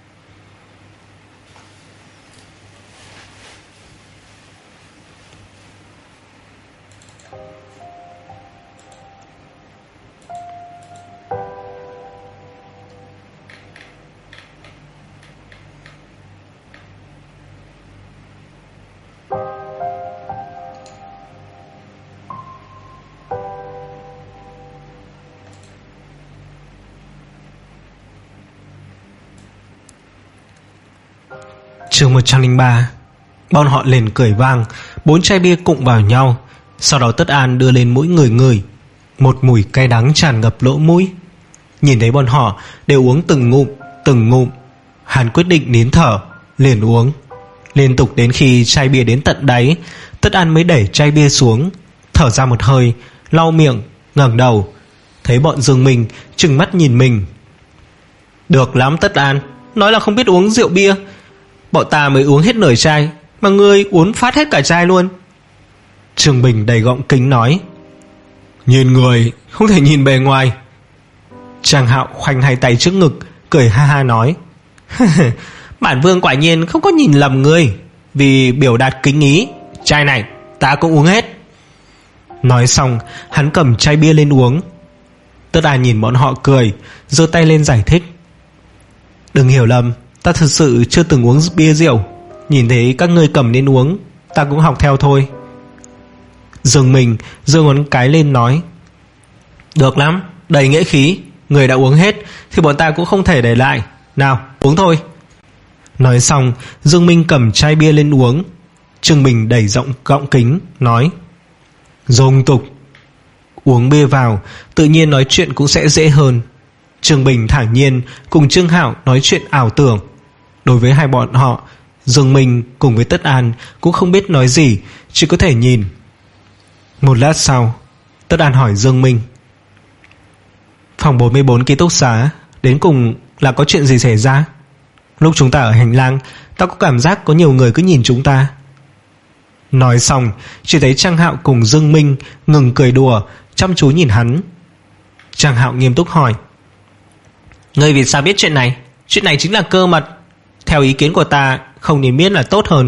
Chương một trăm lẻ ba. Bọn họ liền cười vang, bốn chai bia cụng vào nhau. Sau đó Tất An đưa lên mỗi người người. Một mùi cay đắng tràn ngập lỗ mũi. Nhìn thấy bọn họ đều uống từng ngụm, từng ngụm, hắn quyết định nín thở, liền uống liên tục đến khi chai bia đến tận đáy. Tất An mới đẩy chai bia xuống, thở ra một hơi, lau miệng, ngẩng đầu, thấy bọn Dương Minh trừng mắt nhìn mình. Được lắm Tất An, nói là không biết uống rượu bia, bọn ta mới uống hết nửa chai, mà ngươi uống phát hết cả chai luôn. Trương Bình đầy gọng kính nói. Nhìn người không thể nhìn bề ngoài. Trang Hạo khoanh hai tay trước ngực, cười ha ha nói. Bản vương quả nhiên không có nhìn lầm ngươi. Vì biểu đạt kính ý, chai này ta cũng uống hết. Nói xong hắn cầm chai bia lên uống. Tất An nhìn bọn họ cười, giơ tay lên giải thích. Đừng hiểu lầm, ta thực sự chưa từng uống bia rượu. Nhìn thấy các ngươi cầm lên uống, ta cũng học theo thôi. Dương Minh giơ ngón cái lên nói. Được lắm, đầy nghĩa khí. Người đã uống hết thì bọn ta cũng không thể để lại. Nào uống thôi. Nói xong Dương Minh cầm chai bia lên uống. Trương Bình đẩy giọng gọng kính nói. Dung tục. Uống bia vào, tự nhiên nói chuyện cũng sẽ dễ hơn. Trương Bình thản nhiên cùng Trương Hạo nói chuyện ảo tưởng. Đối với hai bọn họ, Dương Minh cùng với Tất An cũng không biết nói gì, chỉ có thể nhìn. Một lát sau, Tất An hỏi Dương Minh. Phòng bốn mươi bốn ký túc xá đến cùng là có chuyện gì xảy ra? Lúc chúng ta ở hành lang, ta có cảm giác có nhiều người cứ nhìn chúng ta. Nói xong, chỉ thấy Trang Hạo cùng Dương Minh ngừng cười đùa, chăm chú nhìn hắn. Trang Hạo nghiêm túc hỏi. Ngươi vì sao biết chuyện này? Chuyện này chính là cơ mật. Theo ý kiến của ta, không nên biết là tốt hơn.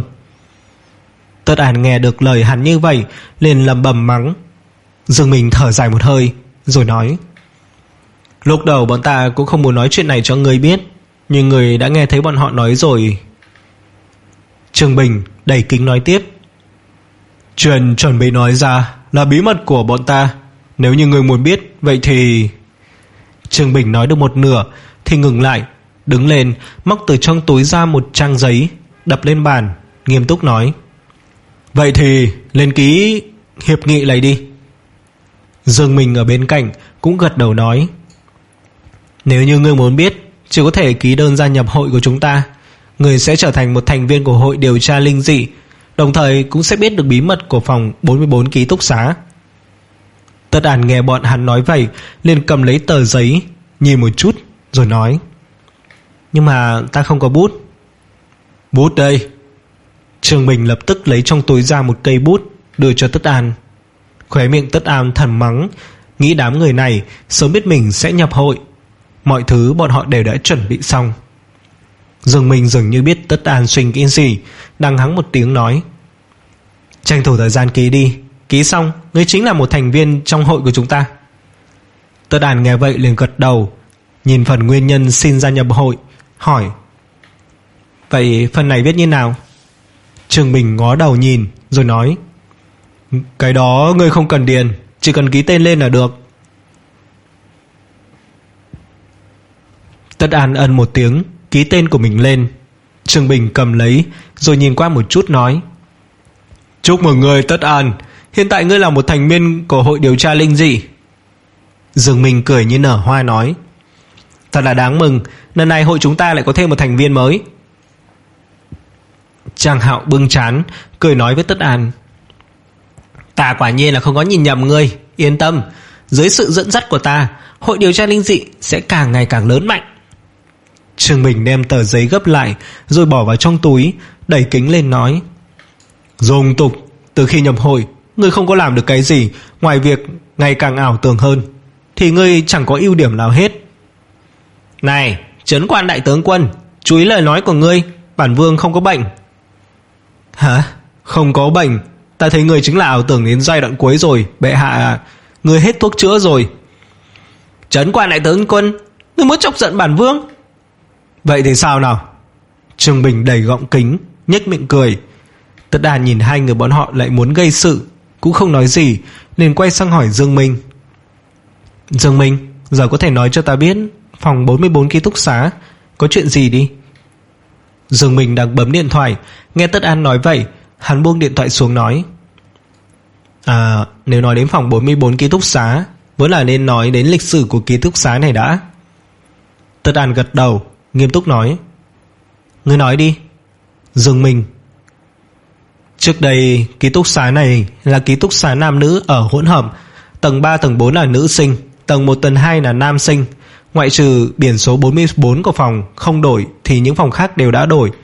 Tất An nghe được lời hắn như vậy, liền lầm bầm mắng. Dương Minh thở dài một hơi, rồi nói. Lúc đầu bọn ta cũng không muốn nói chuyện này cho ngươi biết, nhưng ngươi đã nghe thấy bọn họ nói rồi. Trương Bình đầy kính nói tiếp. Chuyện chuẩn bị nói ra là bí mật của bọn ta. Nếu như ngươi muốn biết, vậy thì... Trương Bình nói được một nửa thì ngừng lại, đứng lên móc từ trong túi ra một trang giấy, đập lên bàn, nghiêm túc nói. Vậy thì lên ký hiệp nghị này đi. Dương Minh ở bên cạnh cũng gật đầu nói. Nếu như ngươi muốn biết, chỉ có thể ký đơn gia nhập hội của chúng ta. Ngươi sẽ trở thành một thành viên của hội điều tra linh dị, đồng thời cũng sẽ biết được bí mật của phòng bốn mươi bốn ký túc xá. Tất An nghe bọn hắn nói vậy, liền cầm lấy tờ giấy, nhìn một chút rồi nói. Nhưng mà ta không có bút. Bút đây. Trương Bình lập tức lấy trong túi ra một cây bút, đưa cho Tất An. Khóe miệng Tất An thầm mắng, nghĩ đám người này sớm biết mình sẽ nhập hội. Mọi thứ bọn họ đều đã chuẩn bị xong. Dương Minh dường như biết Tất An suy nghĩ gì, đằng hắng một tiếng nói. Tranh thủ thời gian ký đi. Ký xong, ngươi chính là một thành viên trong hội của chúng ta. Tất An nghe vậy liền gật đầu, nhìn phần nguyên nhân xin gia nhập hội, hỏi. Vậy phần này viết như nào? Trương Bình ngó đầu nhìn rồi nói. Cái đó ngươi không cần điền, chỉ cần ký tên lên là được. Tất An ân một tiếng, ký tên của mình lên. Trương Bình cầm lấy rồi nhìn qua một chút nói. Chúc mừng ngươi Tất An, hiện tại ngươi là một thành viên của hội điều tra linh dị. Dương Minh cười như nở hoa nói. Thật là đáng mừng, lần này hội chúng ta lại có thêm một thành viên mới. Trang Hạo bưng trán, cười nói với Tất An. Ta quả nhiên là không có nhìn nhầm ngươi, yên tâm. Dưới sự dẫn dắt của ta, hội điều tra linh dị sẽ càng ngày càng lớn mạnh. Trương Bình đem tờ giấy gấp lại rồi bỏ vào trong túi, đẩy kính lên nói. Dung tục, từ khi nhập hội, ngươi không có làm được cái gì ngoài việc ngày càng ảo tưởng hơn, thì ngươi chẳng có ưu điểm nào hết. Này, Trấn Quan đại tướng quân, chú ý lời nói của ngươi, bản vương không có bệnh. Hả? Không có bệnh? Ta thấy ngươi chính là ảo tưởng đến giai đoạn cuối rồi, bệ hạ à, ngươi hết thuốc chữa rồi. Trấn Quan đại tướng quân, ngươi muốn chọc giận bản vương? Vậy thì sao nào? Trương Bình đầy gọng kính, nhếch miệng cười. Tất An nhìn hai người bọn họ lại muốn gây sự, cũng không nói gì, liền quay sang hỏi Dương Minh. Dương Minh, giờ có thể nói cho ta biết phòng bốn mươi bốn ký túc xá có chuyện gì đi. Dương Minh đang bấm điện thoại, nghe Tất An nói vậy, hắn buông điện thoại xuống nói. À, nếu nói đến phòng bốn mươi bốn ký túc xá, vẫn là nên nói đến lịch sử của ký túc xá này đã. Tất An gật đầu, nghiêm túc nói. Ngươi nói đi. Dương Minh. Trước đây ký túc xá này là ký túc xá nam nữ ở hỗn hợp. Tầng ba tầng bốn là nữ sinh, tầng một tầng hai là nam sinh. Ngoại trừ biển số bốn mươi bốn của phòng không đổi thì những phòng khác đều đã đổi.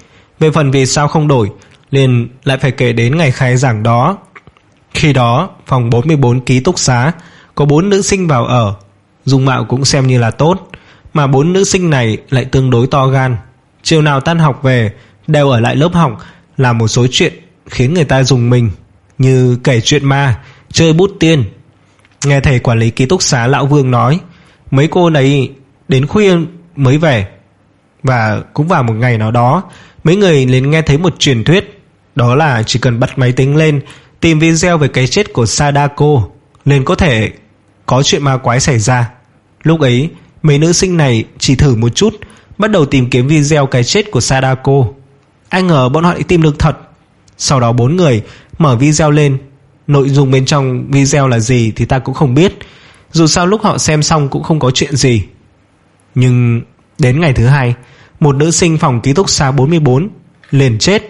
Về phần vì sao không đổi, liền lại phải kể đến ngày khai giảng đó. Khi đó phòng bốn mươi bốn ký túc xá có bốn nữ sinh vào ở, dung mạo cũng xem như là tốt, mà bốn nữ sinh này lại tương đối to gan. Chiều nào tan học về đều ở lại lớp học, làm một số chuyện khiến người ta rùng mình, như kể chuyện ma, chơi bút tiên. Nghe thầy quản lý ký túc xá lão Vương nói, mấy cô này đến khuya mới về. Và cũng vào một ngày nào đó, mấy người liền nghe thấy một truyền thuyết, đó là chỉ cần bật máy tính lên tìm video về cái chết của Sadako liền có thể có chuyện ma quái xảy ra. Lúc ấy mấy nữ sinh này chỉ thử một chút, bắt đầu tìm kiếm video cái chết của Sadako. Ai ngờ bọn họ lại tìm được thật. Sau đó bốn người mở video lên. Nội dung bên trong video là gì thì ta cũng không biết, dù sao lúc họ xem xong cũng không có chuyện gì. Nhưng đến ngày thứ hai, một nữ sinh phòng ký túc xá bốn mươi bốn liền chết.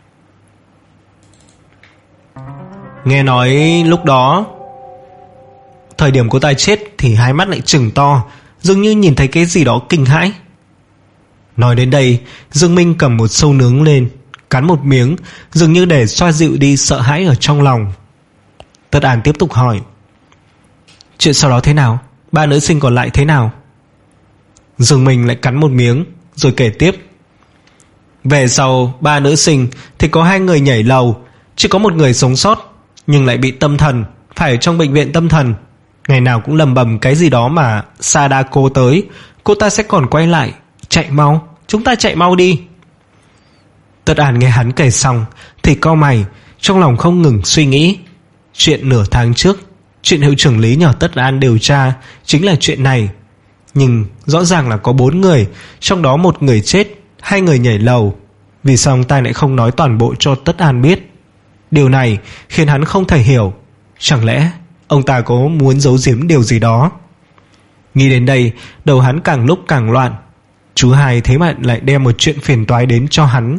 Nghe nói lúc đó thời điểm cô ta chết thì hai mắt lại trừng to, dường như nhìn thấy cái gì đó kinh hãi. Nói đến đây, Dương Minh cầm một sâu nướng lên, cắn một miếng, dường như để xoa dịu đi sợ hãi ở trong lòng. Tất An tiếp tục hỏi, chuyện sau đó thế nào? Ba nữ sinh còn lại thế nào? Dương Minh lại cắn một miếng rồi kể tiếp. Về sau ba nữ sinh thì có hai người nhảy lầu, chỉ có một người sống sót, nhưng lại bị tâm thần, phải ở trong bệnh viện tâm thần. Ngày nào cũng lầm bầm cái gì đó mà Sadako tới, cô ta sẽ còn quay lại. Chạy mau, chúng ta chạy mau đi. Tất An nghe hắn kể xong thì cau mày, trong lòng không ngừng suy nghĩ. Chuyện nửa tháng trước, chuyện hiệu trưởng Lý nhờ Tất An điều tra chính là chuyện này. Nhưng rõ ràng là có bốn người, trong đó một người chết, hai người nhảy lầu. Vì sao ông ta lại không nói toàn bộ cho Tất An biết? Điều này khiến hắn không thể hiểu. Chẳng lẽ ông ta có muốn giấu giếm điều gì đó? Nghĩ đến đây, đầu hắn càng lúc càng loạn. Chú hai thế mà lại đem một chuyện phiền toái đến cho hắn.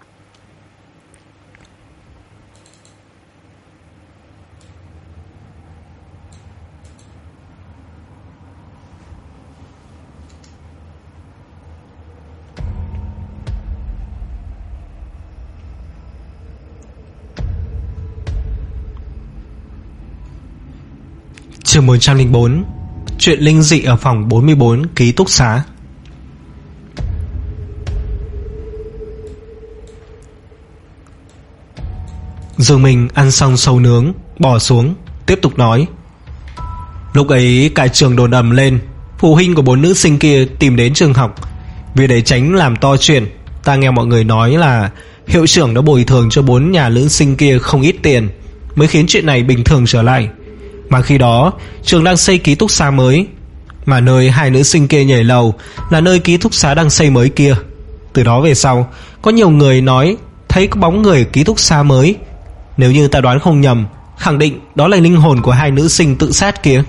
Chương một trăm lẻ bốn, chuyện linh dị ở phòng bốn mươi bốn ký túc xá. Dương Minh ăn xong sâu nướng, bỏ xuống, tiếp tục nói. Lúc ấy cả trường đồn ầm lên, phụ huynh của bốn nữ sinh kia tìm đến trường học. Vì để tránh làm to chuyện, ta nghe mọi người nói là hiệu trưởng đã bồi thường cho bốn nhà nữ sinh kia không ít tiền, mới khiến chuyện này bình thường trở lại. Mà khi đó trường đang xây ký túc xá mới, mà nơi hai nữ sinh kia nhảy lầu là nơi ký túc xá đang xây mới kia. Từ đó về sau, có nhiều người nói thấy có bóng người ký túc xá mới. Nếu như ta đoán không nhầm, khẳng định đó là linh hồn của hai nữ sinh tự sát kia.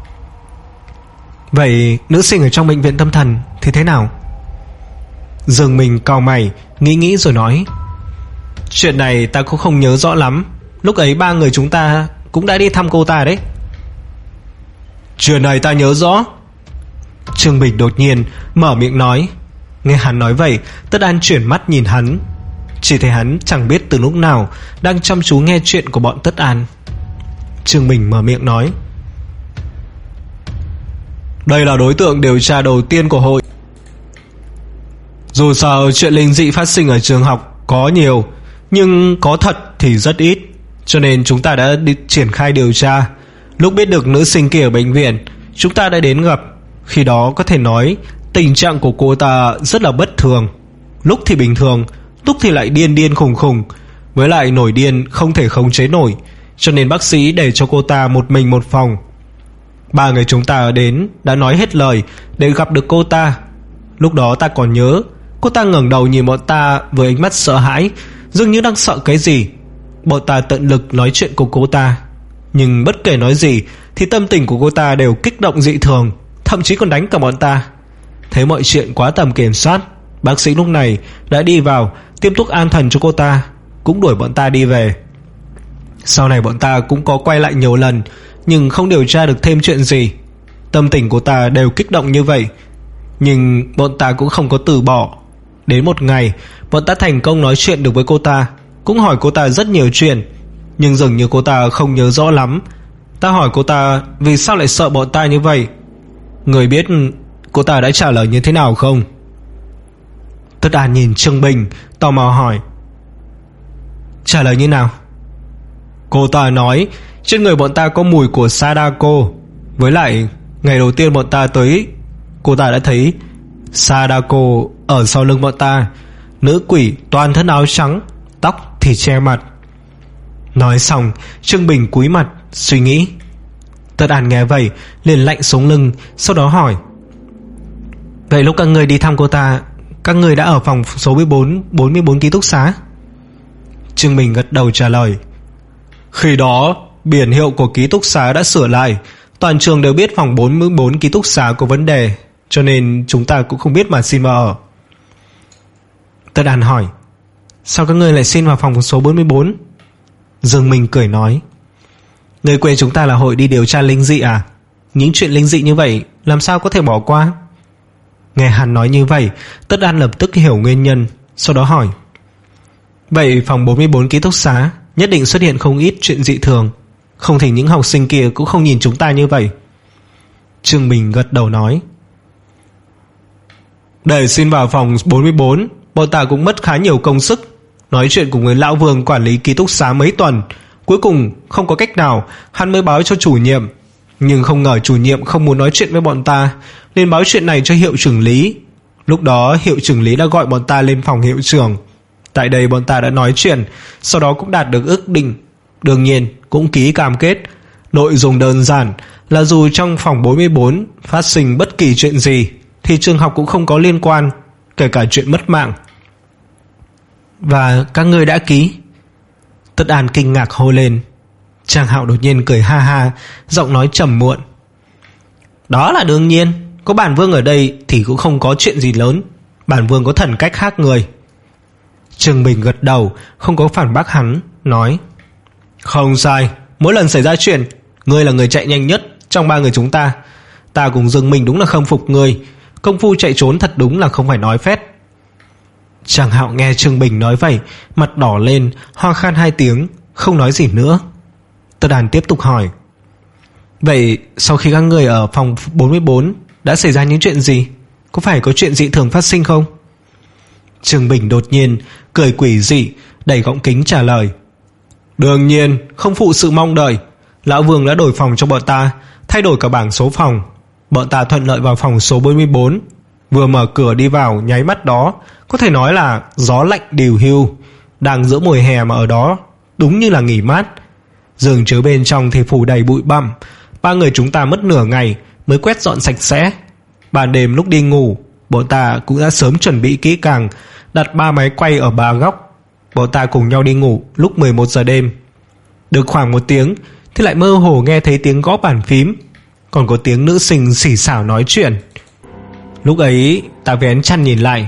Vậy nữ sinh ở trong bệnh viện tâm thần thì thế nào? Dương Minh cau mày, nghĩ nghĩ rồi nói. Chuyện này ta cũng không nhớ rõ lắm. Lúc ấy ba người chúng ta cũng đã đi thăm cô ta đấy. Chuyện này ta nhớ rõ. Trương Bình đột nhiên mở miệng nói. Nghe hắn nói vậy, Tất An chuyển mắt nhìn hắn. Chỉ thấy hắn chẳng biết từ lúc nào đang chăm chú nghe chuyện của bọn Tất An. Trương Bình mở miệng nói. Đây là đối tượng điều tra đầu tiên của hội. Dù sao chuyện linh dị phát sinh ở trường học có nhiều, nhưng có thật thì rất ít, cho nên chúng ta đã đi triển khai điều tra. Lúc biết được nữ sinh kia ở bệnh viện, chúng ta đã đến gặp. Khi đó có thể nói tình trạng của cô ta rất là bất thường. Lúc thì bình thường, lúc thì lại điên điên khùng khùng, với lại nổi điên không thể khống chế nổi, cho nên bác sĩ để cho cô ta một mình một phòng. Ba người chúng ta đến đã nói hết lời để gặp được cô ta. Lúc đó ta còn nhớ, cô ta ngẩng đầu nhìn bọn ta với ánh mắt sợ hãi, dường như đang sợ cái gì. Bọn ta tận lực nói chuyện của cô ta, nhưng bất kể nói gì thì tâm tình của cô ta đều kích động dị thường, thậm chí còn đánh cả bọn ta. Thấy mọi chuyện quá tầm kiểm soát, bác sĩ lúc này đã đi vào tiêm thuốc an thần cho cô ta, cũng đuổi bọn ta đi về. Sau này bọn ta cũng có quay lại nhiều lần, nhưng không điều tra được thêm chuyện gì. Tâm tình của ta đều kích động như vậy, nhưng bọn ta cũng không có từ bỏ. Đến một ngày, bọn ta thành công nói chuyện được với cô ta, cũng hỏi cô ta rất nhiều chuyện, nhưng dường như cô ta không nhớ rõ lắm. Ta hỏi cô ta vì sao lại sợ bọn ta như vậy. Người biết cô ta đã trả lời như thế nào không? Tất An nhìn Trương Bình, tò mò hỏi. Trả lời như nào? Cô ta nói trên người bọn ta có mùi của Sadako. Với lại ngày đầu tiên bọn ta tới, cô ta đã thấy Sadako ở sau lưng bọn ta. Nữ quỷ toàn thân áo trắng, tóc thì che mặt. Nói xong, Trương Bình cúi mặt suy nghĩ. Tất An nghe vậy liền lạnh sống lưng, sau đó hỏi. Vậy lúc các người đi thăm cô ta, các người đã ở phòng số bốn mươi bốn ký túc xá? Trương Bình gật đầu trả lời. Khi đó biển hiệu của ký túc xá đã sửa lại, toàn trường đều biết phòng bốn mươi bốn ký túc xá có vấn đề, cho nên chúng ta cũng không biết mà xin vào ở. Tất An hỏi. Sao các ngươi lại xin vào phòng số bốn mươi bốn? Dương Minh cười nói. Người quên chúng ta là hội đi điều tra linh dị à? Những chuyện linh dị như vậy làm sao có thể bỏ qua? Nghe hắn nói như vậy, Tất An lập tức hiểu nguyên nhân, sau đó hỏi. Vậy phòng bốn mươi bốn ký túc xá nhất định xuất hiện không ít chuyện dị thường, không thì những học sinh kia cũng không nhìn chúng ta như vậy. Trương Bình gật đầu nói. Để xin vào phòng bốn mươi bốn, bọn ta cũng mất khá nhiều công sức, nói chuyện cùng với lão Vương quản lý ký túc xá mấy tuần. Cuối cùng không có cách nào, hắn mới báo cho chủ nhiệm. Nhưng không ngờ chủ nhiệm không muốn nói chuyện với bọn ta, nên báo chuyện này cho hiệu trưởng Lý. Lúc đó hiệu trưởng Lý đã gọi bọn ta lên phòng hiệu trưởng. Tại đây bọn ta đã nói chuyện, sau đó cũng đạt được ước định. Đương nhiên cũng ký cam kết. Nội dung đơn giản là dù trong phòng bốn mươi bốn phát sinh bất kỳ chuyện gì thì trường học cũng không có liên quan, kể cả chuyện mất mạng. Và các ngươi đã ký? Tất An kinh ngạc hô lên. Trang Hạo đột nhiên cười ha ha, giọng nói trầm muộn. Đó là đương nhiên, có bản vương ở đây thì cũng không có chuyện gì lớn. Bản vương có thần cách khác người. Trương Bình gật đầu, không có phản bác hắn, nói. Không sai, mỗi lần xảy ra chuyện, ngươi là người chạy nhanh nhất trong ba người chúng ta. Ta cùng Dương Minh đúng là khâm phục ngươi, công phu chạy trốn thật đúng là không phải nói phét. Trang Hạo nghe Trương Bình nói vậy, mặt đỏ lên, ho khan hai tiếng, không nói gì nữa. Tất Đàn tiếp tục hỏi. Vậy sau khi các người ở phòng bốn mươi bốn đã xảy ra những chuyện gì? Có phải có chuyện dị thường phát sinh không? Trương Bình đột nhiên cười quỷ dị, đẩy gọng kính trả lời. Đương nhiên không phụ sự mong đợi. Lão Vương đã đổi phòng cho bọn ta, thay đổi cả bảng số phòng. Bọn ta thuận lợi vào phòng số bốn mươi bốn. Vừa mở cửa đi vào nháy mắt đó, có thể nói là gió lạnh điều hưu. Đang giữa mùa hè mà ở đó đúng như là nghỉ mát. Giường chứa bên trong thì phủ đầy bụi bặm. Ba người chúng ta mất nửa ngày mới quét dọn sạch sẽ. Ban đêm lúc đi ngủ, bọn ta cũng đã sớm chuẩn bị kỹ càng, đặt ba máy quay ở ba góc. Bọn ta cùng nhau đi ngủ lúc mười một giờ đêm. Được khoảng một tiếng thì lại mơ hồ nghe thấy tiếng gõ bàn phím, còn có tiếng nữ sinh xì xào nói chuyện. Lúc ấy ta vén chăn nhìn lại,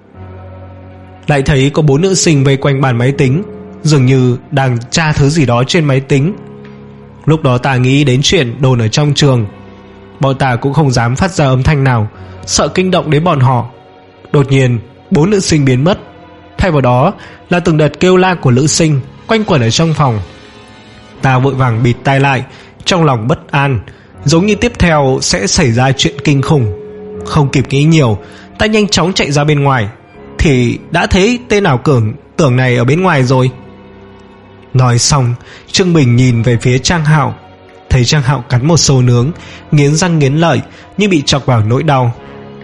lại thấy có bốn nữ sinh vây quanh bàn máy tính, dường như đang tra thứ gì đó trên máy tính. Lúc đó ta nghĩ đến chuyện đồn ở trong trường. Bọn ta cũng không dám phát ra âm thanh nào, sợ kinh động đến bọn họ. Đột nhiên bốn nữ sinh biến mất, thay vào đó là từng đợt kêu la của nữ sinh quanh quẩn ở trong phòng. Ta vội vàng bịt tai lại, trong lòng bất an, giống như tiếp theo sẽ xảy ra chuyện kinh khủng. Không kịp nghĩ nhiều, ta nhanh chóng chạy ra bên ngoài, thì đã thấy tên ảo cường tưởng này ở bên ngoài rồi. Nói xong, Trương Bình nhìn về phía Trang Hạo, thấy Trang Hạo cắn một xô nướng, nghiến răng nghiến lợi như bị chọc vào nỗi đau.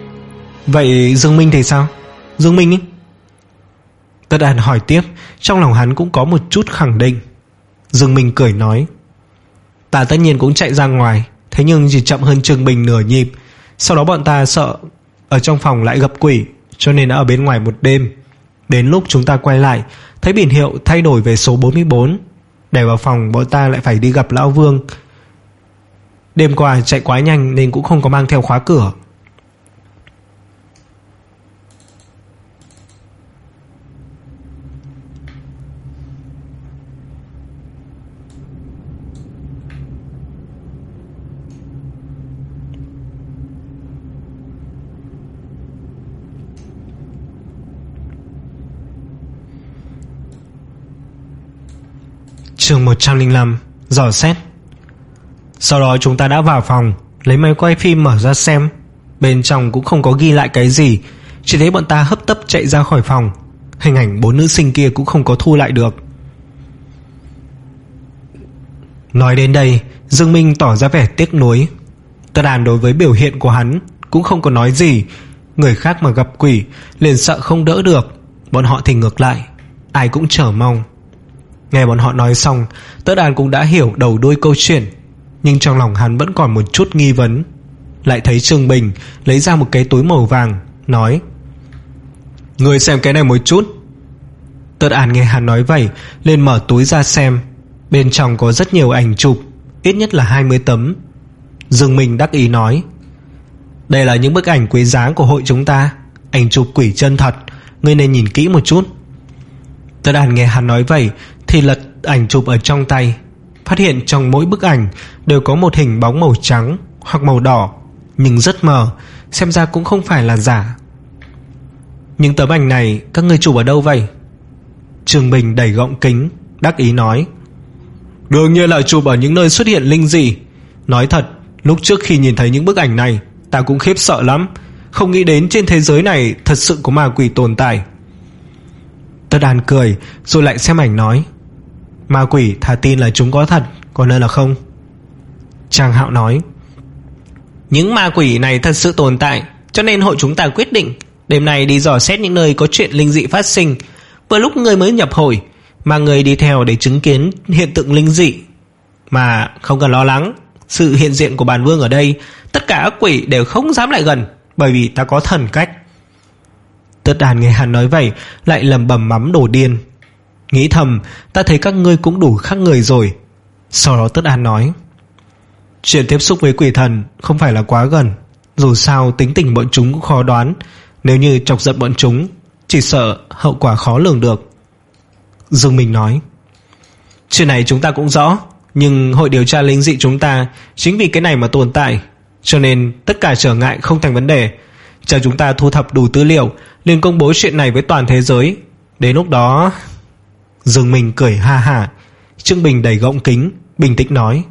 Vậy Dương Minh thì sao? Dương Minh ý? Tất Đàn hỏi tiếp, trong lòng hắn cũng có một chút khẳng định. Dương Minh cười nói. Ta tất nhiên cũng chạy ra ngoài, thế nhưng chỉ chậm hơn Trương Bình nửa nhịp. Sau đó bọn ta sợ ở trong phòng lại gặp quỷ, cho nên đã ở bên ngoài một đêm. Đến lúc chúng ta quay lại, thấy biển hiệu thay đổi về số bốn mươi bốn. Để vào phòng bọn ta lại phải đi gặp Lão Vương. Đêm qua chạy quá nhanh nên cũng không có mang theo khóa cửa. Chương một trăm lẻ năm. Dò xét. Sau đó chúng ta đã vào phòng, lấy máy quay phim mở ra xem. Bên trong cũng không có ghi lại cái gì, chỉ thấy bọn ta hấp tấp chạy ra khỏi phòng. Hình ảnh bốn nữ sinh kia cũng không có thu lại được. Nói đến đây, Dương Minh tỏ ra vẻ tiếc nuối. Tất An đối với biểu hiện của hắn cũng không có nói gì. Người khác mà gặp quỷ liền sợ không đỡ được, bọn họ thì ngược lại, ai cũng chờ mong. Nghe bọn họ nói xong, Tất An cũng đã hiểu đầu đuôi câu chuyện, nhưng trong lòng hắn vẫn còn một chút nghi vấn. Lại thấy Trương Bình lấy ra một cái túi màu vàng, nói: "Người xem cái này một chút." Tất An nghe hắn nói vậy, liền mở túi ra xem. Bên trong có rất nhiều ảnh chụp, ít nhất là hai mươi tấm. Dương Minh đắc ý nói: "Đây là những bức ảnh quý giá của hội chúng ta, ảnh chụp quỷ chân thật, ngươi nên nhìn kỹ một chút." Tất An nghe hắn nói vậy thì lật ảnh chụp ở trong tay, phát hiện trong mỗi bức ảnh đều có một hình bóng màu trắng hoặc màu đỏ, nhưng rất mờ, xem ra cũng không phải là giả. "Những tấm ảnh này các ngươi chụp ở đâu vậy?" Trương Bình đẩy gọng kính, đắc ý nói: "Đương nhiên là chụp ở những nơi xuất hiện linh dị. Nói thật, lúc trước khi nhìn thấy những bức ảnh này, ta cũng khiếp sợ lắm, không nghĩ đến trên thế giới này thật sự có ma quỷ tồn tại." Tất An cười rồi lại xem ảnh nói: "Ma quỷ thà tin là chúng có thật, còn hơn là không." Trang Hạo nói: "Những ma quỷ này thật sự tồn tại, cho nên hội chúng ta quyết định đêm nay đi dò xét những nơi có chuyện linh dị phát sinh. Vừa lúc người mới nhập hội, mà người đi theo để chứng kiến hiện tượng linh dị. Mà không cần lo lắng, sự hiện diện của bản vương ở đây, tất cả ác quỷ đều không dám lại gần, bởi vì ta có thần cách." Tất An nghe hắn nói vậy lại lầm bầm mắm đổ điên, nghĩ thầm: "Ta thấy các ngươi cũng đủ khác người rồi." Sau đó Tất An nói: "Chuyện tiếp xúc với quỷ thần không phải là quá gần, dù sao tính tình bọn chúng cũng khó đoán, nếu như chọc giận bọn chúng, chỉ sợ hậu quả khó lường được." Dương Minh nói: "Chuyện này chúng ta cũng rõ, nhưng hội điều tra linh dị chúng ta chính vì cái này mà tồn tại, cho nên tất cả trở ngại không thành vấn đề. Chờ chúng ta thu thập đủ tư liệu, liền công bố chuyện này với toàn thế giới. Đến lúc đó..." Dương Minh cười ha hả. Trương Bình đẩy gọng kính, bình tĩnh nói: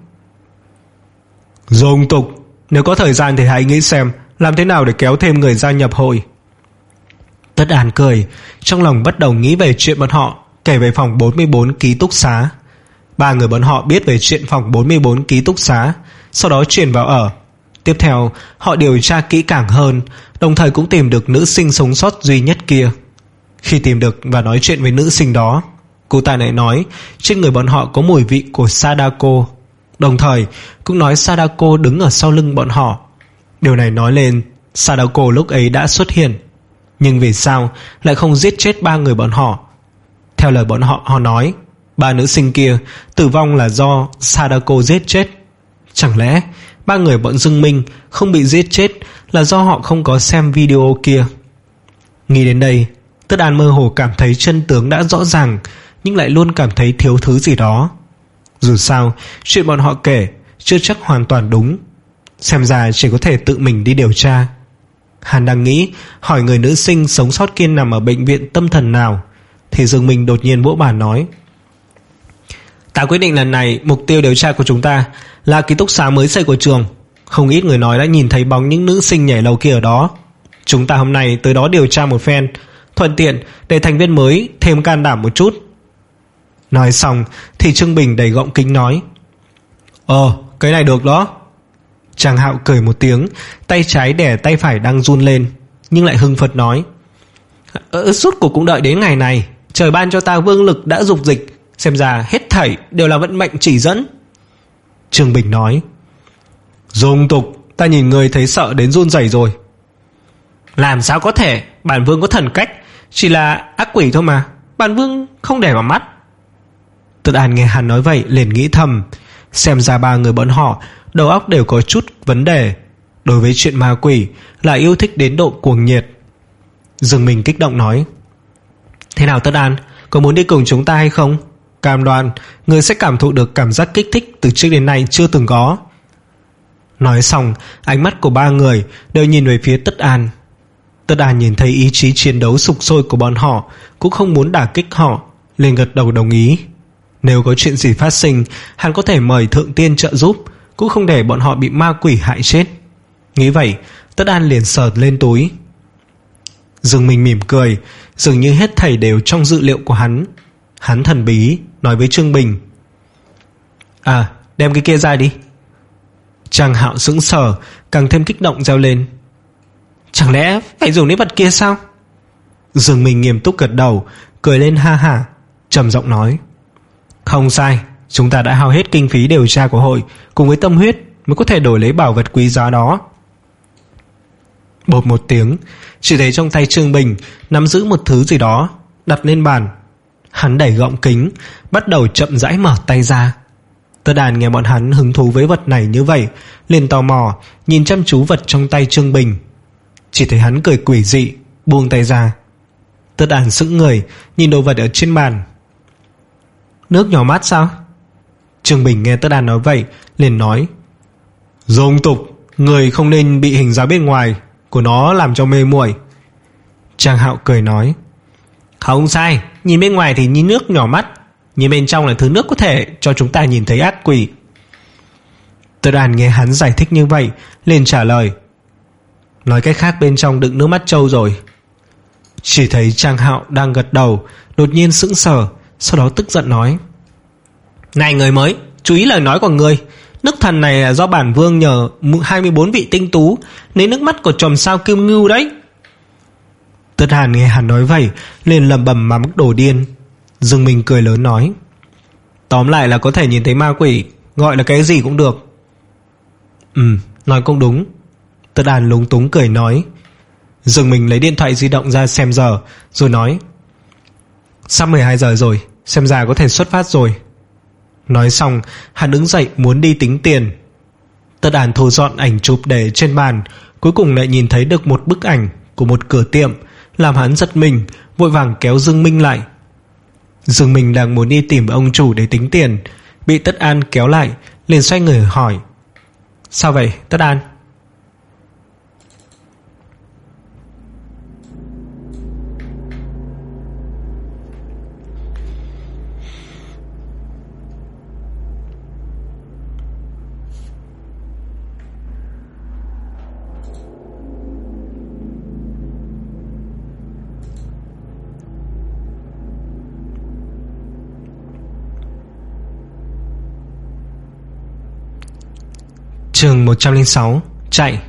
"Dung tục, nếu có thời gian thì hãy nghĩ xem làm thế nào để kéo thêm người gia nhập hội." Tất An cười, trong lòng bắt đầu nghĩ về chuyện bọn họ kể về phòng bốn mươi bốn ký túc xá. Ba người bọn họ biết về chuyện phòng bốn mươi bốn ký túc xá, sau đó chuyển vào ở. Tiếp theo họ điều tra kỹ càng hơn, đồng thời cũng tìm được nữ sinh sống sót duy nhất kia. Khi tìm được và nói chuyện với nữ sinh đó, cô ta lại nói trên người bọn họ có mùi vị của Sadako, đồng thời cũng nói Sadako đứng ở sau lưng bọn họ. Điều này nói lên Sadako lúc ấy đã xuất hiện, nhưng vì sao lại không giết chết ba người bọn họ? Theo lời bọn họ, họ nói ba nữ sinh kia tử vong là do Sadako giết chết. Chẳng lẽ ba người bọn Dương Minh không bị giết chết là do họ không có xem video kia? Nghĩ đến đây, Tất An mơ hồ cảm thấy chân tướng đã rõ ràng, nhưng lại luôn cảm thấy thiếu thứ gì đó. Dù sao chuyện bọn họ kể chưa chắc hoàn toàn đúng, xem ra chỉ có thể tự mình đi điều tra. Hắn đang nghĩ hỏi người nữ sinh sống sót kia nằm ở bệnh viện tâm thần nào, thì Dương Minh đột nhiên vỗ bàn nói: "Ta quyết định lần này mục tiêu điều tra của chúng ta là ký túc xá mới xây của trường. Không ít người nói đã nhìn thấy bóng những nữ sinh nhảy lầu kia ở đó. Chúng ta hôm nay tới đó điều tra một phen, thuận tiện để thành viên mới thêm can đảm một chút." Nói xong thì Trương Bình đẩy gọng kính nói: "Ờ, cái này được đó." Trang Hạo cười một tiếng, tay trái đè tay phải đang run lên, nhưng lại hưng phấn nói: "Ờ, suốt cuộc cũng đợi đến ngày này, trời ban cho ta vương lực đã dục dịch, xem ra hết thảy đều là vận mệnh chỉ dẫn." Trương Bình nói: "Dung tục, ta nhìn người thấy sợ đến run rẩy rồi." "Làm sao có thể, bản vương có thần cách, chỉ là ác quỷ thôi mà, bản vương không để vào mắt." Tất An nghe hắn nói vậy liền nghĩ thầm, xem ra ba người bọn họ đầu óc đều có chút vấn đề, đối với chuyện ma quỷ là yêu thích đến độ cuồng nhiệt. Dương Minh kích động nói: "Thế nào Tất An, có muốn đi cùng chúng ta hay không? Cam đoan người sẽ cảm thụ được cảm giác kích thích từ trước đến nay chưa từng có." Nói xong, ánh mắt của ba người đều nhìn về phía Tất An. Tất An nhìn thấy ý chí chiến đấu sục sôi của bọn họ, cũng không muốn đả kích họ, liền gật đầu đồng ý. Nếu có chuyện gì phát sinh, hắn có thể mời thượng tiên trợ giúp, cũng không để bọn họ bị ma quỷ hại chết. Nghĩ vậy, Tất An liền sờ lên túi. Dương Minh mỉm cười, dường như hết thảy đều trong dự liệu của hắn. Hắn thần bí nói với Trương Bình: À, đem cái kia ra đi. Trang Hạo sững sờ, càng thêm kích động reo lên: Chẳng lẽ phải dùng lấy vật kia sao? Dương Minh nghiêm túc gật đầu, cười lên ha hả, trầm giọng nói: Không sai, chúng ta đã hao hết kinh phí điều tra của hội cùng với tâm huyết mới có thể đổi lấy bảo vật quý giá đó. Bột một tiếng, chỉ thấy trong tay Trương Bình nắm giữ một thứ gì đó, đặt lên bàn. Hắn đẩy gọng kính, bắt đầu chậm rãi mở tay ra. Tất Đàn nghe bọn hắn hứng thú với vật này như vậy, liền tò mò nhìn chăm chú vật trong tay Trương Bình. Chỉ thấy hắn cười quỷ dị, buông tay ra. Tất Đàn sững người nhìn đồ vật ở trên bàn. Nước nhỏ mát sao? Trương Bình nghe Tất Đàn nói vậy, liền nói: Dung tục, người không nên bị hình dáng bên ngoài của nó làm cho mê muội. Trang Hạo cười nói: Không sai, nhìn bên ngoài thì như nước nhỏ mắt, nhưng bên trong là thứ nước có thể cho chúng ta nhìn thấy ác quỷ. Tất Đàn nghe hắn giải thích như vậy, liền trả lời: Nói cách khác bên trong đựng nước mắt trâu rồi. Chỉ thấy Trang Hạo đang gật đầu, đột nhiên sững sờ, sau đó tức giận nói: Này người mới, chú ý lời nói của người. Nước thần này là do bản vương nhờ hai mươi bốn vị tinh tú lấy nước mắt của chòm sao Kim Ngưu đấy. Tất Hàn nghe hắn nói vậy, liền lầm bầm mà mức đồ điên. Dương Minh cười lớn nói: Tóm lại là có thể nhìn thấy ma quỷ, gọi là cái gì cũng được. Ừ, nói cũng đúng. Tất Hàn lúng túng cười nói. Dương Minh lấy điện thoại di động ra xem giờ, rồi nói: Sắp mười hai giờ rồi, xem ra có thể xuất phát rồi. Nói xong, hắn đứng dậy muốn đi tính tiền. Tất Hàn thu dọn ảnh chụp để trên bàn, cuối cùng lại nhìn thấy được một bức ảnh của một cửa tiệm, làm hắn giật mình, vội vàng kéo Dương Minh lại. Dương Minh đang muốn đi tìm ông chủ để tính tiền, bị Tất An kéo lại, liền xoay người hỏi: Sao vậy Tất An? Chương một trăm lẻ sáu. Chạy.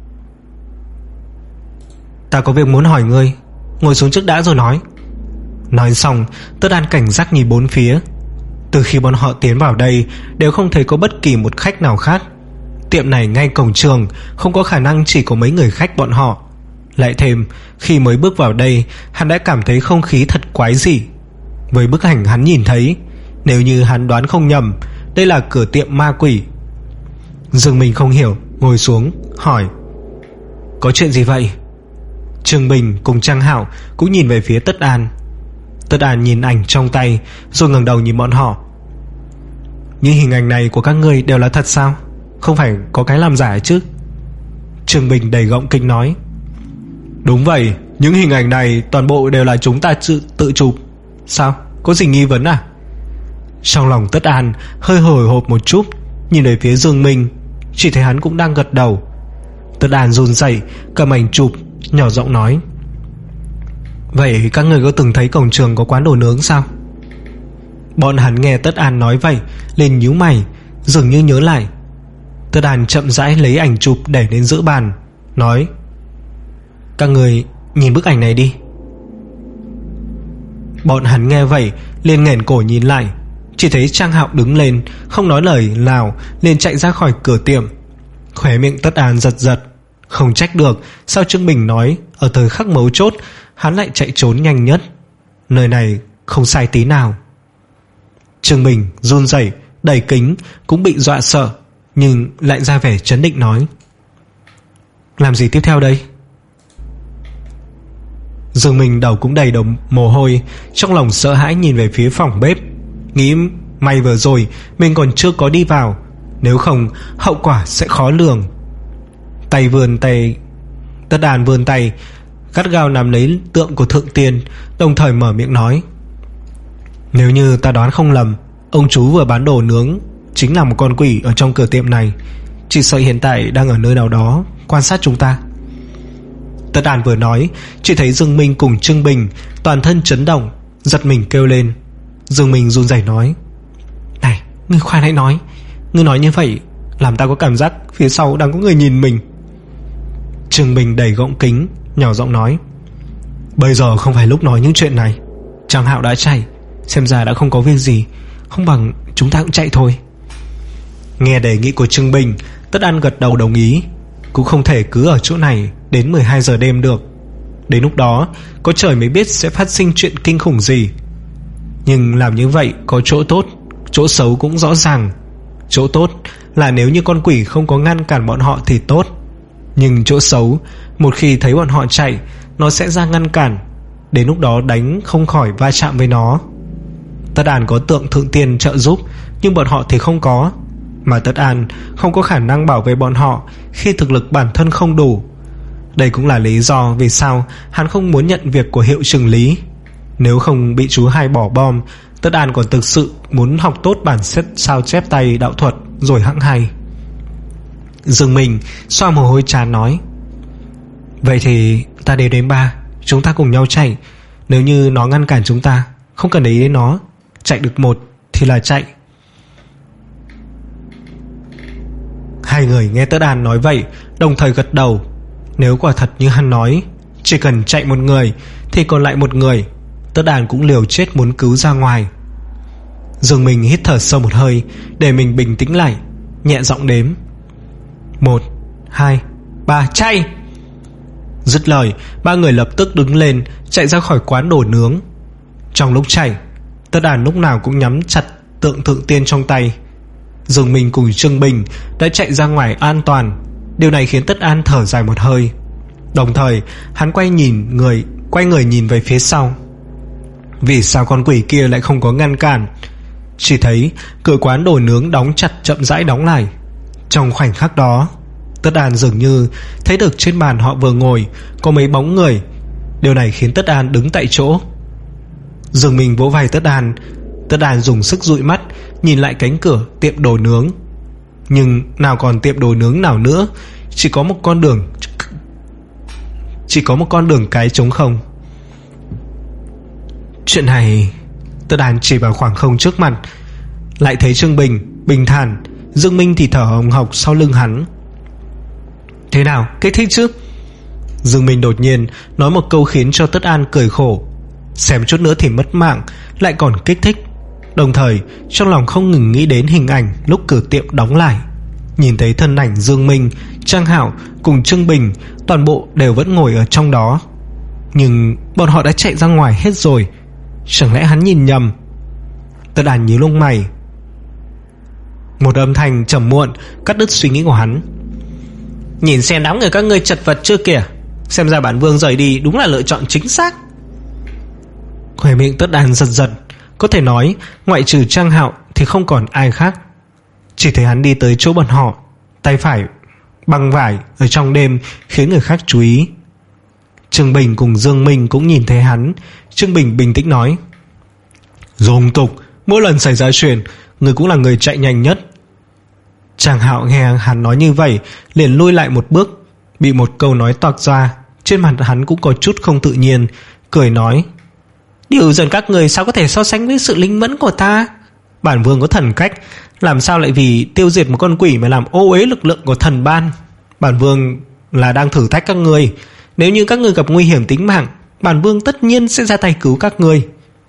Ta có việc muốn hỏi ngươi, ngồi xuống trước đã rồi nói. Nói xong, Tất An cảnh giác nhìn bốn phía. Từ khi bọn họ tiến vào đây, đều không thấy có bất kỳ một khách nào khác. Tiệm này ngay cổng trường, không có khả năng chỉ có mấy người khách bọn họ. Lại thêm, khi mới bước vào đây, hắn đã cảm thấy không khí thật quái dị. Với bức ảnh hắn nhìn thấy, nếu như hắn đoán không nhầm, đây là cửa tiệm ma quỷ. Dương Minh không hiểu, ngồi xuống hỏi: Có chuyện gì vậy? Trương Bình cùng Trang Hạo cũng nhìn về phía Tất An. Tất An nhìn ảnh trong tay, rồi ngẩng đầu nhìn bọn họ. Những hình ảnh này của các ngươi đều là thật sao? Không phải có cái làm giả chứ? Trương Bình đầy gọng kính nói: Đúng vậy, những hình ảnh này toàn bộ đều là chúng ta tự, tự chụp. Sao? Có gì nghi vấn à? Trong lòng Tất An hơi hồi hộp một chút, nhìn về phía Dương Minh, chỉ thấy hắn cũng đang gật đầu. Tất An run rẩy cầm ảnh chụp, nhỏ giọng nói: Vậy các người có từng thấy cổng trường có quán đồ nướng sao? Bọn hắn nghe Tất An nói vậy, liền nhíu mày, dường như nhớ lại. Tất An chậm rãi lấy ảnh chụp để lên giữa bàn, nói: Các người nhìn bức ảnh này đi. Bọn hắn nghe vậy, liền nghển cổ nhìn lại. Chỉ thấy Trang Hạo đứng lên, không nói lời nào, liền chạy ra khỏi cửa tiệm. Khóe miệng Tất An giật giật. Không trách được sao Trương Bình nói ở thời khắc mấu chốt hắn lại chạy trốn nhanh nhất. Nơi này không sai tí nào. Trương Bình run rẩy đẩy kính, cũng bị dọa sợ, nhưng lại ra vẻ trấn định nói: Làm gì tiếp theo đây? Dương Minh đầu cũng đầy đống mồ hôi, trong lòng sợ hãi nhìn về phía phòng bếp, nghĩ may vừa rồi mình còn chưa có đi vào, nếu không hậu quả sẽ khó lường. Tay vươn tay Tất An vươn tay gắt gao nắm lấy tượng của thượng tiên, đồng thời mở miệng nói: Nếu như ta đoán không lầm, Ông chú vừa bán đồ nướng chính là một con quỷ ở trong cửa tiệm này, chỉ sợ hiện tại đang ở nơi nào đó quan sát chúng ta. Tất An vừa nói, chỉ thấy Dương Minh cùng Trương Bình toàn thân chấn động, giật mình kêu lên. Dương Minh run rẩy nói: "Này, ngươi khoan hãy nói, ngươi nói như vậy làm ta có cảm giác phía sau đang có người nhìn mình." Trương Bình đẩy gọng kính, nhỏ giọng nói: "Bây giờ không phải lúc nói những chuyện này. Trang Hạo đã chạy, xem ra đã không có việc gì, không bằng chúng ta cũng chạy thôi." Nghe đề nghị của Trương Bình, Tất An gật đầu đồng ý. Cũng không thể cứ ở chỗ này đến mười hai giờ đêm được. Đến lúc đó có trời mới biết sẽ phát sinh chuyện kinh khủng gì. Nhưng làm như vậy có chỗ tốt, chỗ xấu cũng rõ ràng. Chỗ tốt là nếu như con quỷ không có ngăn cản bọn họ thì tốt. Nhưng chỗ xấu, một khi thấy bọn họ chạy, nó sẽ ra ngăn cản. Đến lúc đó đánh không khỏi va chạm với nó. Tất An có tượng thượng tiên trợ giúp, nhưng bọn họ thì không có. Mà Tất An không có khả năng bảo vệ bọn họ khi thực lực bản thân không đủ. Đây cũng là lý do vì sao hắn không muốn nhận việc của hiệu trưởng Lý. Nếu không bị chú hai bỏ bom, Tất An còn thực sự muốn học tốt bản xét sao chép tay đạo thuật rồi hẵng hay. Dương Minh xoa mồ hôi trán nói: "Vậy thì ta đến đến ba, chúng ta cùng nhau chạy. Nếu như nó ngăn cản chúng ta, không cần để ý đến nó. Chạy được một thì là chạy." Hai người nghe Tất An nói vậy đồng thời gật đầu. Nếu quả thật như hắn nói, chỉ cần chạy một người thì còn lại một người, Tất An cũng liều chết muốn cứu ra ngoài. Dương Minh hít thở sâu một hơi để mình bình tĩnh lại, nhẹ giọng đếm: "Một, hai, ba, chạy!" Dứt lời, ba người lập tức đứng lên chạy ra khỏi quán đồ nướng. Trong lúc chạy, Tất An lúc nào cũng nhắm chặt tượng thượng tiên trong tay. Dương Minh cùng Trương Bình đã chạy ra ngoài an toàn. Điều này khiến Tất An thở dài một hơi. Đồng thời hắn quay nhìn người Quay người nhìn về phía sau. Vì sao con quỷ kia lại không có ngăn cản? Chỉ thấy cửa quán đồ nướng đóng chặt, chậm rãi đóng lại. Trong khoảnh khắc đó, Tất An dường như thấy được trên bàn họ vừa ngồi có mấy bóng người. Điều này khiến Tất An đứng tại chỗ. Dương Minh vỗ vai Tất An. Tất An dùng sức dụi mắt nhìn lại cánh cửa tiệm đồ nướng. Nhưng nào còn tiệm đồ nướng nào nữa, chỉ có một con đường Chỉ có một con đường cái trống không. Chuyện này, Tất An chỉ vào khoảng không trước mặt. Lại thấy Trương Bình bình thản, Dương Minh thì thở hồng hộc sau lưng hắn. "Thế nào, kích thích chứ?" Dương Minh đột nhiên nói một câu khiến cho Tất An cười khổ. Xem chút nữa thì mất mạng, lại còn kích thích. Đồng thời trong lòng không ngừng nghĩ đến hình ảnh lúc cửa tiệm đóng lại. Nhìn thấy thân ảnh Dương Minh, Trang Hạo cùng Trương Bình toàn bộ đều vẫn ngồi ở trong đó. Nhưng bọn họ đã chạy ra ngoài hết rồi. Chẳng lẽ hắn nhìn nhầm? Tất An nhíu lông mày. Một âm thanh trầm muộn cắt đứt suy nghĩ của hắn: "Nhìn xem đám người các ngươi chật vật chưa kìa. Xem ra bản vương rời đi đúng là lựa chọn chính xác." Khóe miệng Tất An giật giật. Có thể nói ngoại trừ Trang Hạo thì không còn ai khác. Chỉ thấy hắn đi tới chỗ bọn họ, tay phải băng vải ở trong đêm khiến người khác chú ý. Trương Bình cùng Dương Minh cũng nhìn thấy hắn. Trương Bình bình tĩnh nói: "Dung tục, mỗi lần xảy ra chuyện, người cũng là người chạy nhanh nhất." Trang Hạo nghe hắn nói như vậy liền lui lại một bước. Bị một câu nói toạc ra, trên mặt hắn cũng có chút không tự nhiên, cười nói: "Điều dần các người sao có thể so sánh với sự linh mẫn của ta? Bản vương có thần cách, làm sao lại vì tiêu diệt một con quỷ mà làm ô uế lực lượng của thần ban? Bản vương là đang thử thách các người. Nếu như các người gặp nguy hiểm tính mạng, bản vương tất nhiên sẽ ra tay cứu các người."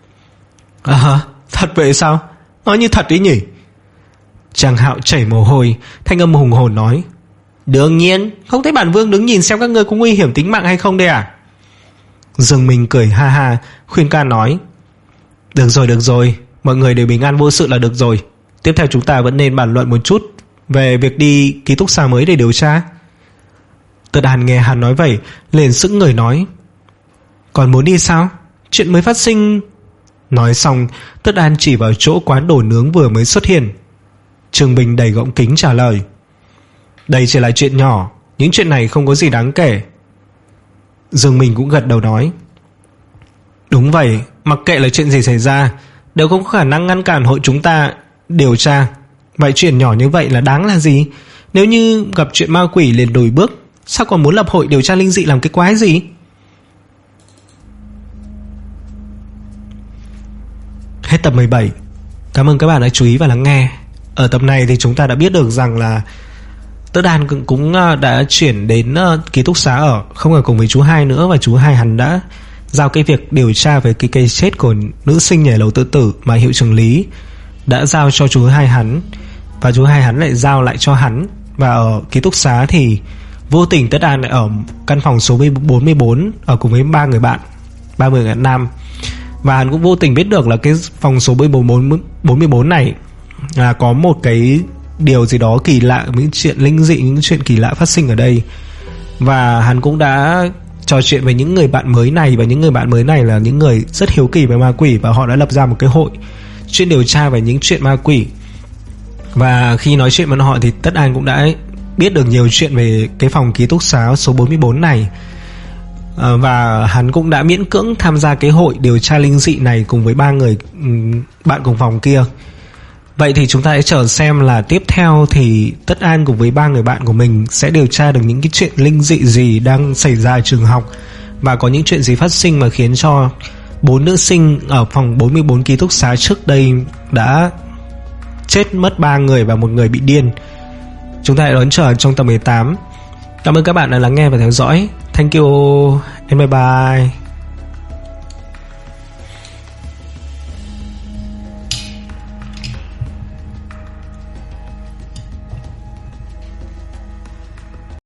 "À, thật vậy sao? Nói như thật ý nhỉ?" Trang Hạo chảy mồ hôi, thanh âm hùng hồn nói: "Đương nhiên, không thấy bản vương đứng nhìn xem các ngươi có nguy hiểm tính mạng hay không đây à?" Dương Minh cười ha ha, khuyên can nói: "Được rồi, được rồi, mọi người đều bình an vô sự là được rồi. Tiếp theo chúng ta vẫn nên bàn luận một chút về việc đi ký túc xá mới để điều tra." Tất An nghe hắn nói vậy liền sững người nói: "Còn muốn đi sao? Chuyện mới phát sinh." Nói xong, Tất An chỉ vào chỗ quán đồ nướng vừa mới xuất hiện. Trương Bình đầy gọng kính trả lời: "Đây chỉ là chuyện nhỏ, những chuyện này không có gì đáng kể." Dương Minh cũng gật đầu nói: "Đúng vậy, mặc kệ là chuyện gì xảy ra, đều không có khả năng ngăn cản hội chúng ta điều tra. Vậy chuyện nhỏ như vậy là đáng là gì? Nếu như gặp chuyện ma quỷ liền lùi bước, sao còn muốn lập hội điều tra linh dị làm cái quái gì? Hết tập mười bảy. Cảm ơn các bạn đã chú ý và lắng nghe. Ở tập này thì chúng ta đã biết được rằng là Tất An cũng, cũng đã chuyển đến ký túc xá ở không ở cùng với chú Hai nữa, và chú Hai hắn đã giao cái việc điều tra về cái cây chết của nữ sinh nhảy lầu tự tử mà hiệu trưởng Lý đã giao cho chú Hai hắn, và chú Hai hắn lại giao lại cho hắn. Và ở ký túc xá thì vô tình Tất An lại ở căn phòng số bốn mươi bốn ở cùng với ba người bạn, ba người bạn nam. Và hắn cũng vô tình biết được là cái phòng số bốn mươi bốn này là có một cái điều gì đó kỳ lạ, những chuyện linh dị, những chuyện kỳ lạ phát sinh ở đây. Và hắn cũng đã trò chuyện với những người bạn mới này, và những người bạn mới này là những người rất hiếu kỳ về ma quỷ, và họ đã lập ra một cái hội chuyên điều tra về những chuyện ma quỷ. Và khi nói chuyện với họ thì Tất An cũng đã biết được nhiều chuyện về cái phòng ký túc xá số bốn mươi bốn này. à, Và hắn cũng đã miễn cưỡng tham gia cái hội điều tra linh dị này cùng với ba người bạn cùng phòng kia. Vậy thì chúng ta hãy chờ xem là tiếp theo thì Tất An cùng với ba người bạn của mình sẽ điều tra được những cái chuyện linh dị gì đang xảy ra ở trường học, và có những chuyện gì phát sinh mà khiến cho bốn nữ sinh ở phòng bốn mươi bốn ký túc xá trước đây đã chết mất ba người và một người bị điên. Chúng ta hãy đón chờ trong tập mười tám. Cảm ơn các bạn đã lắng nghe và theo dõi. Thank you and bye bye.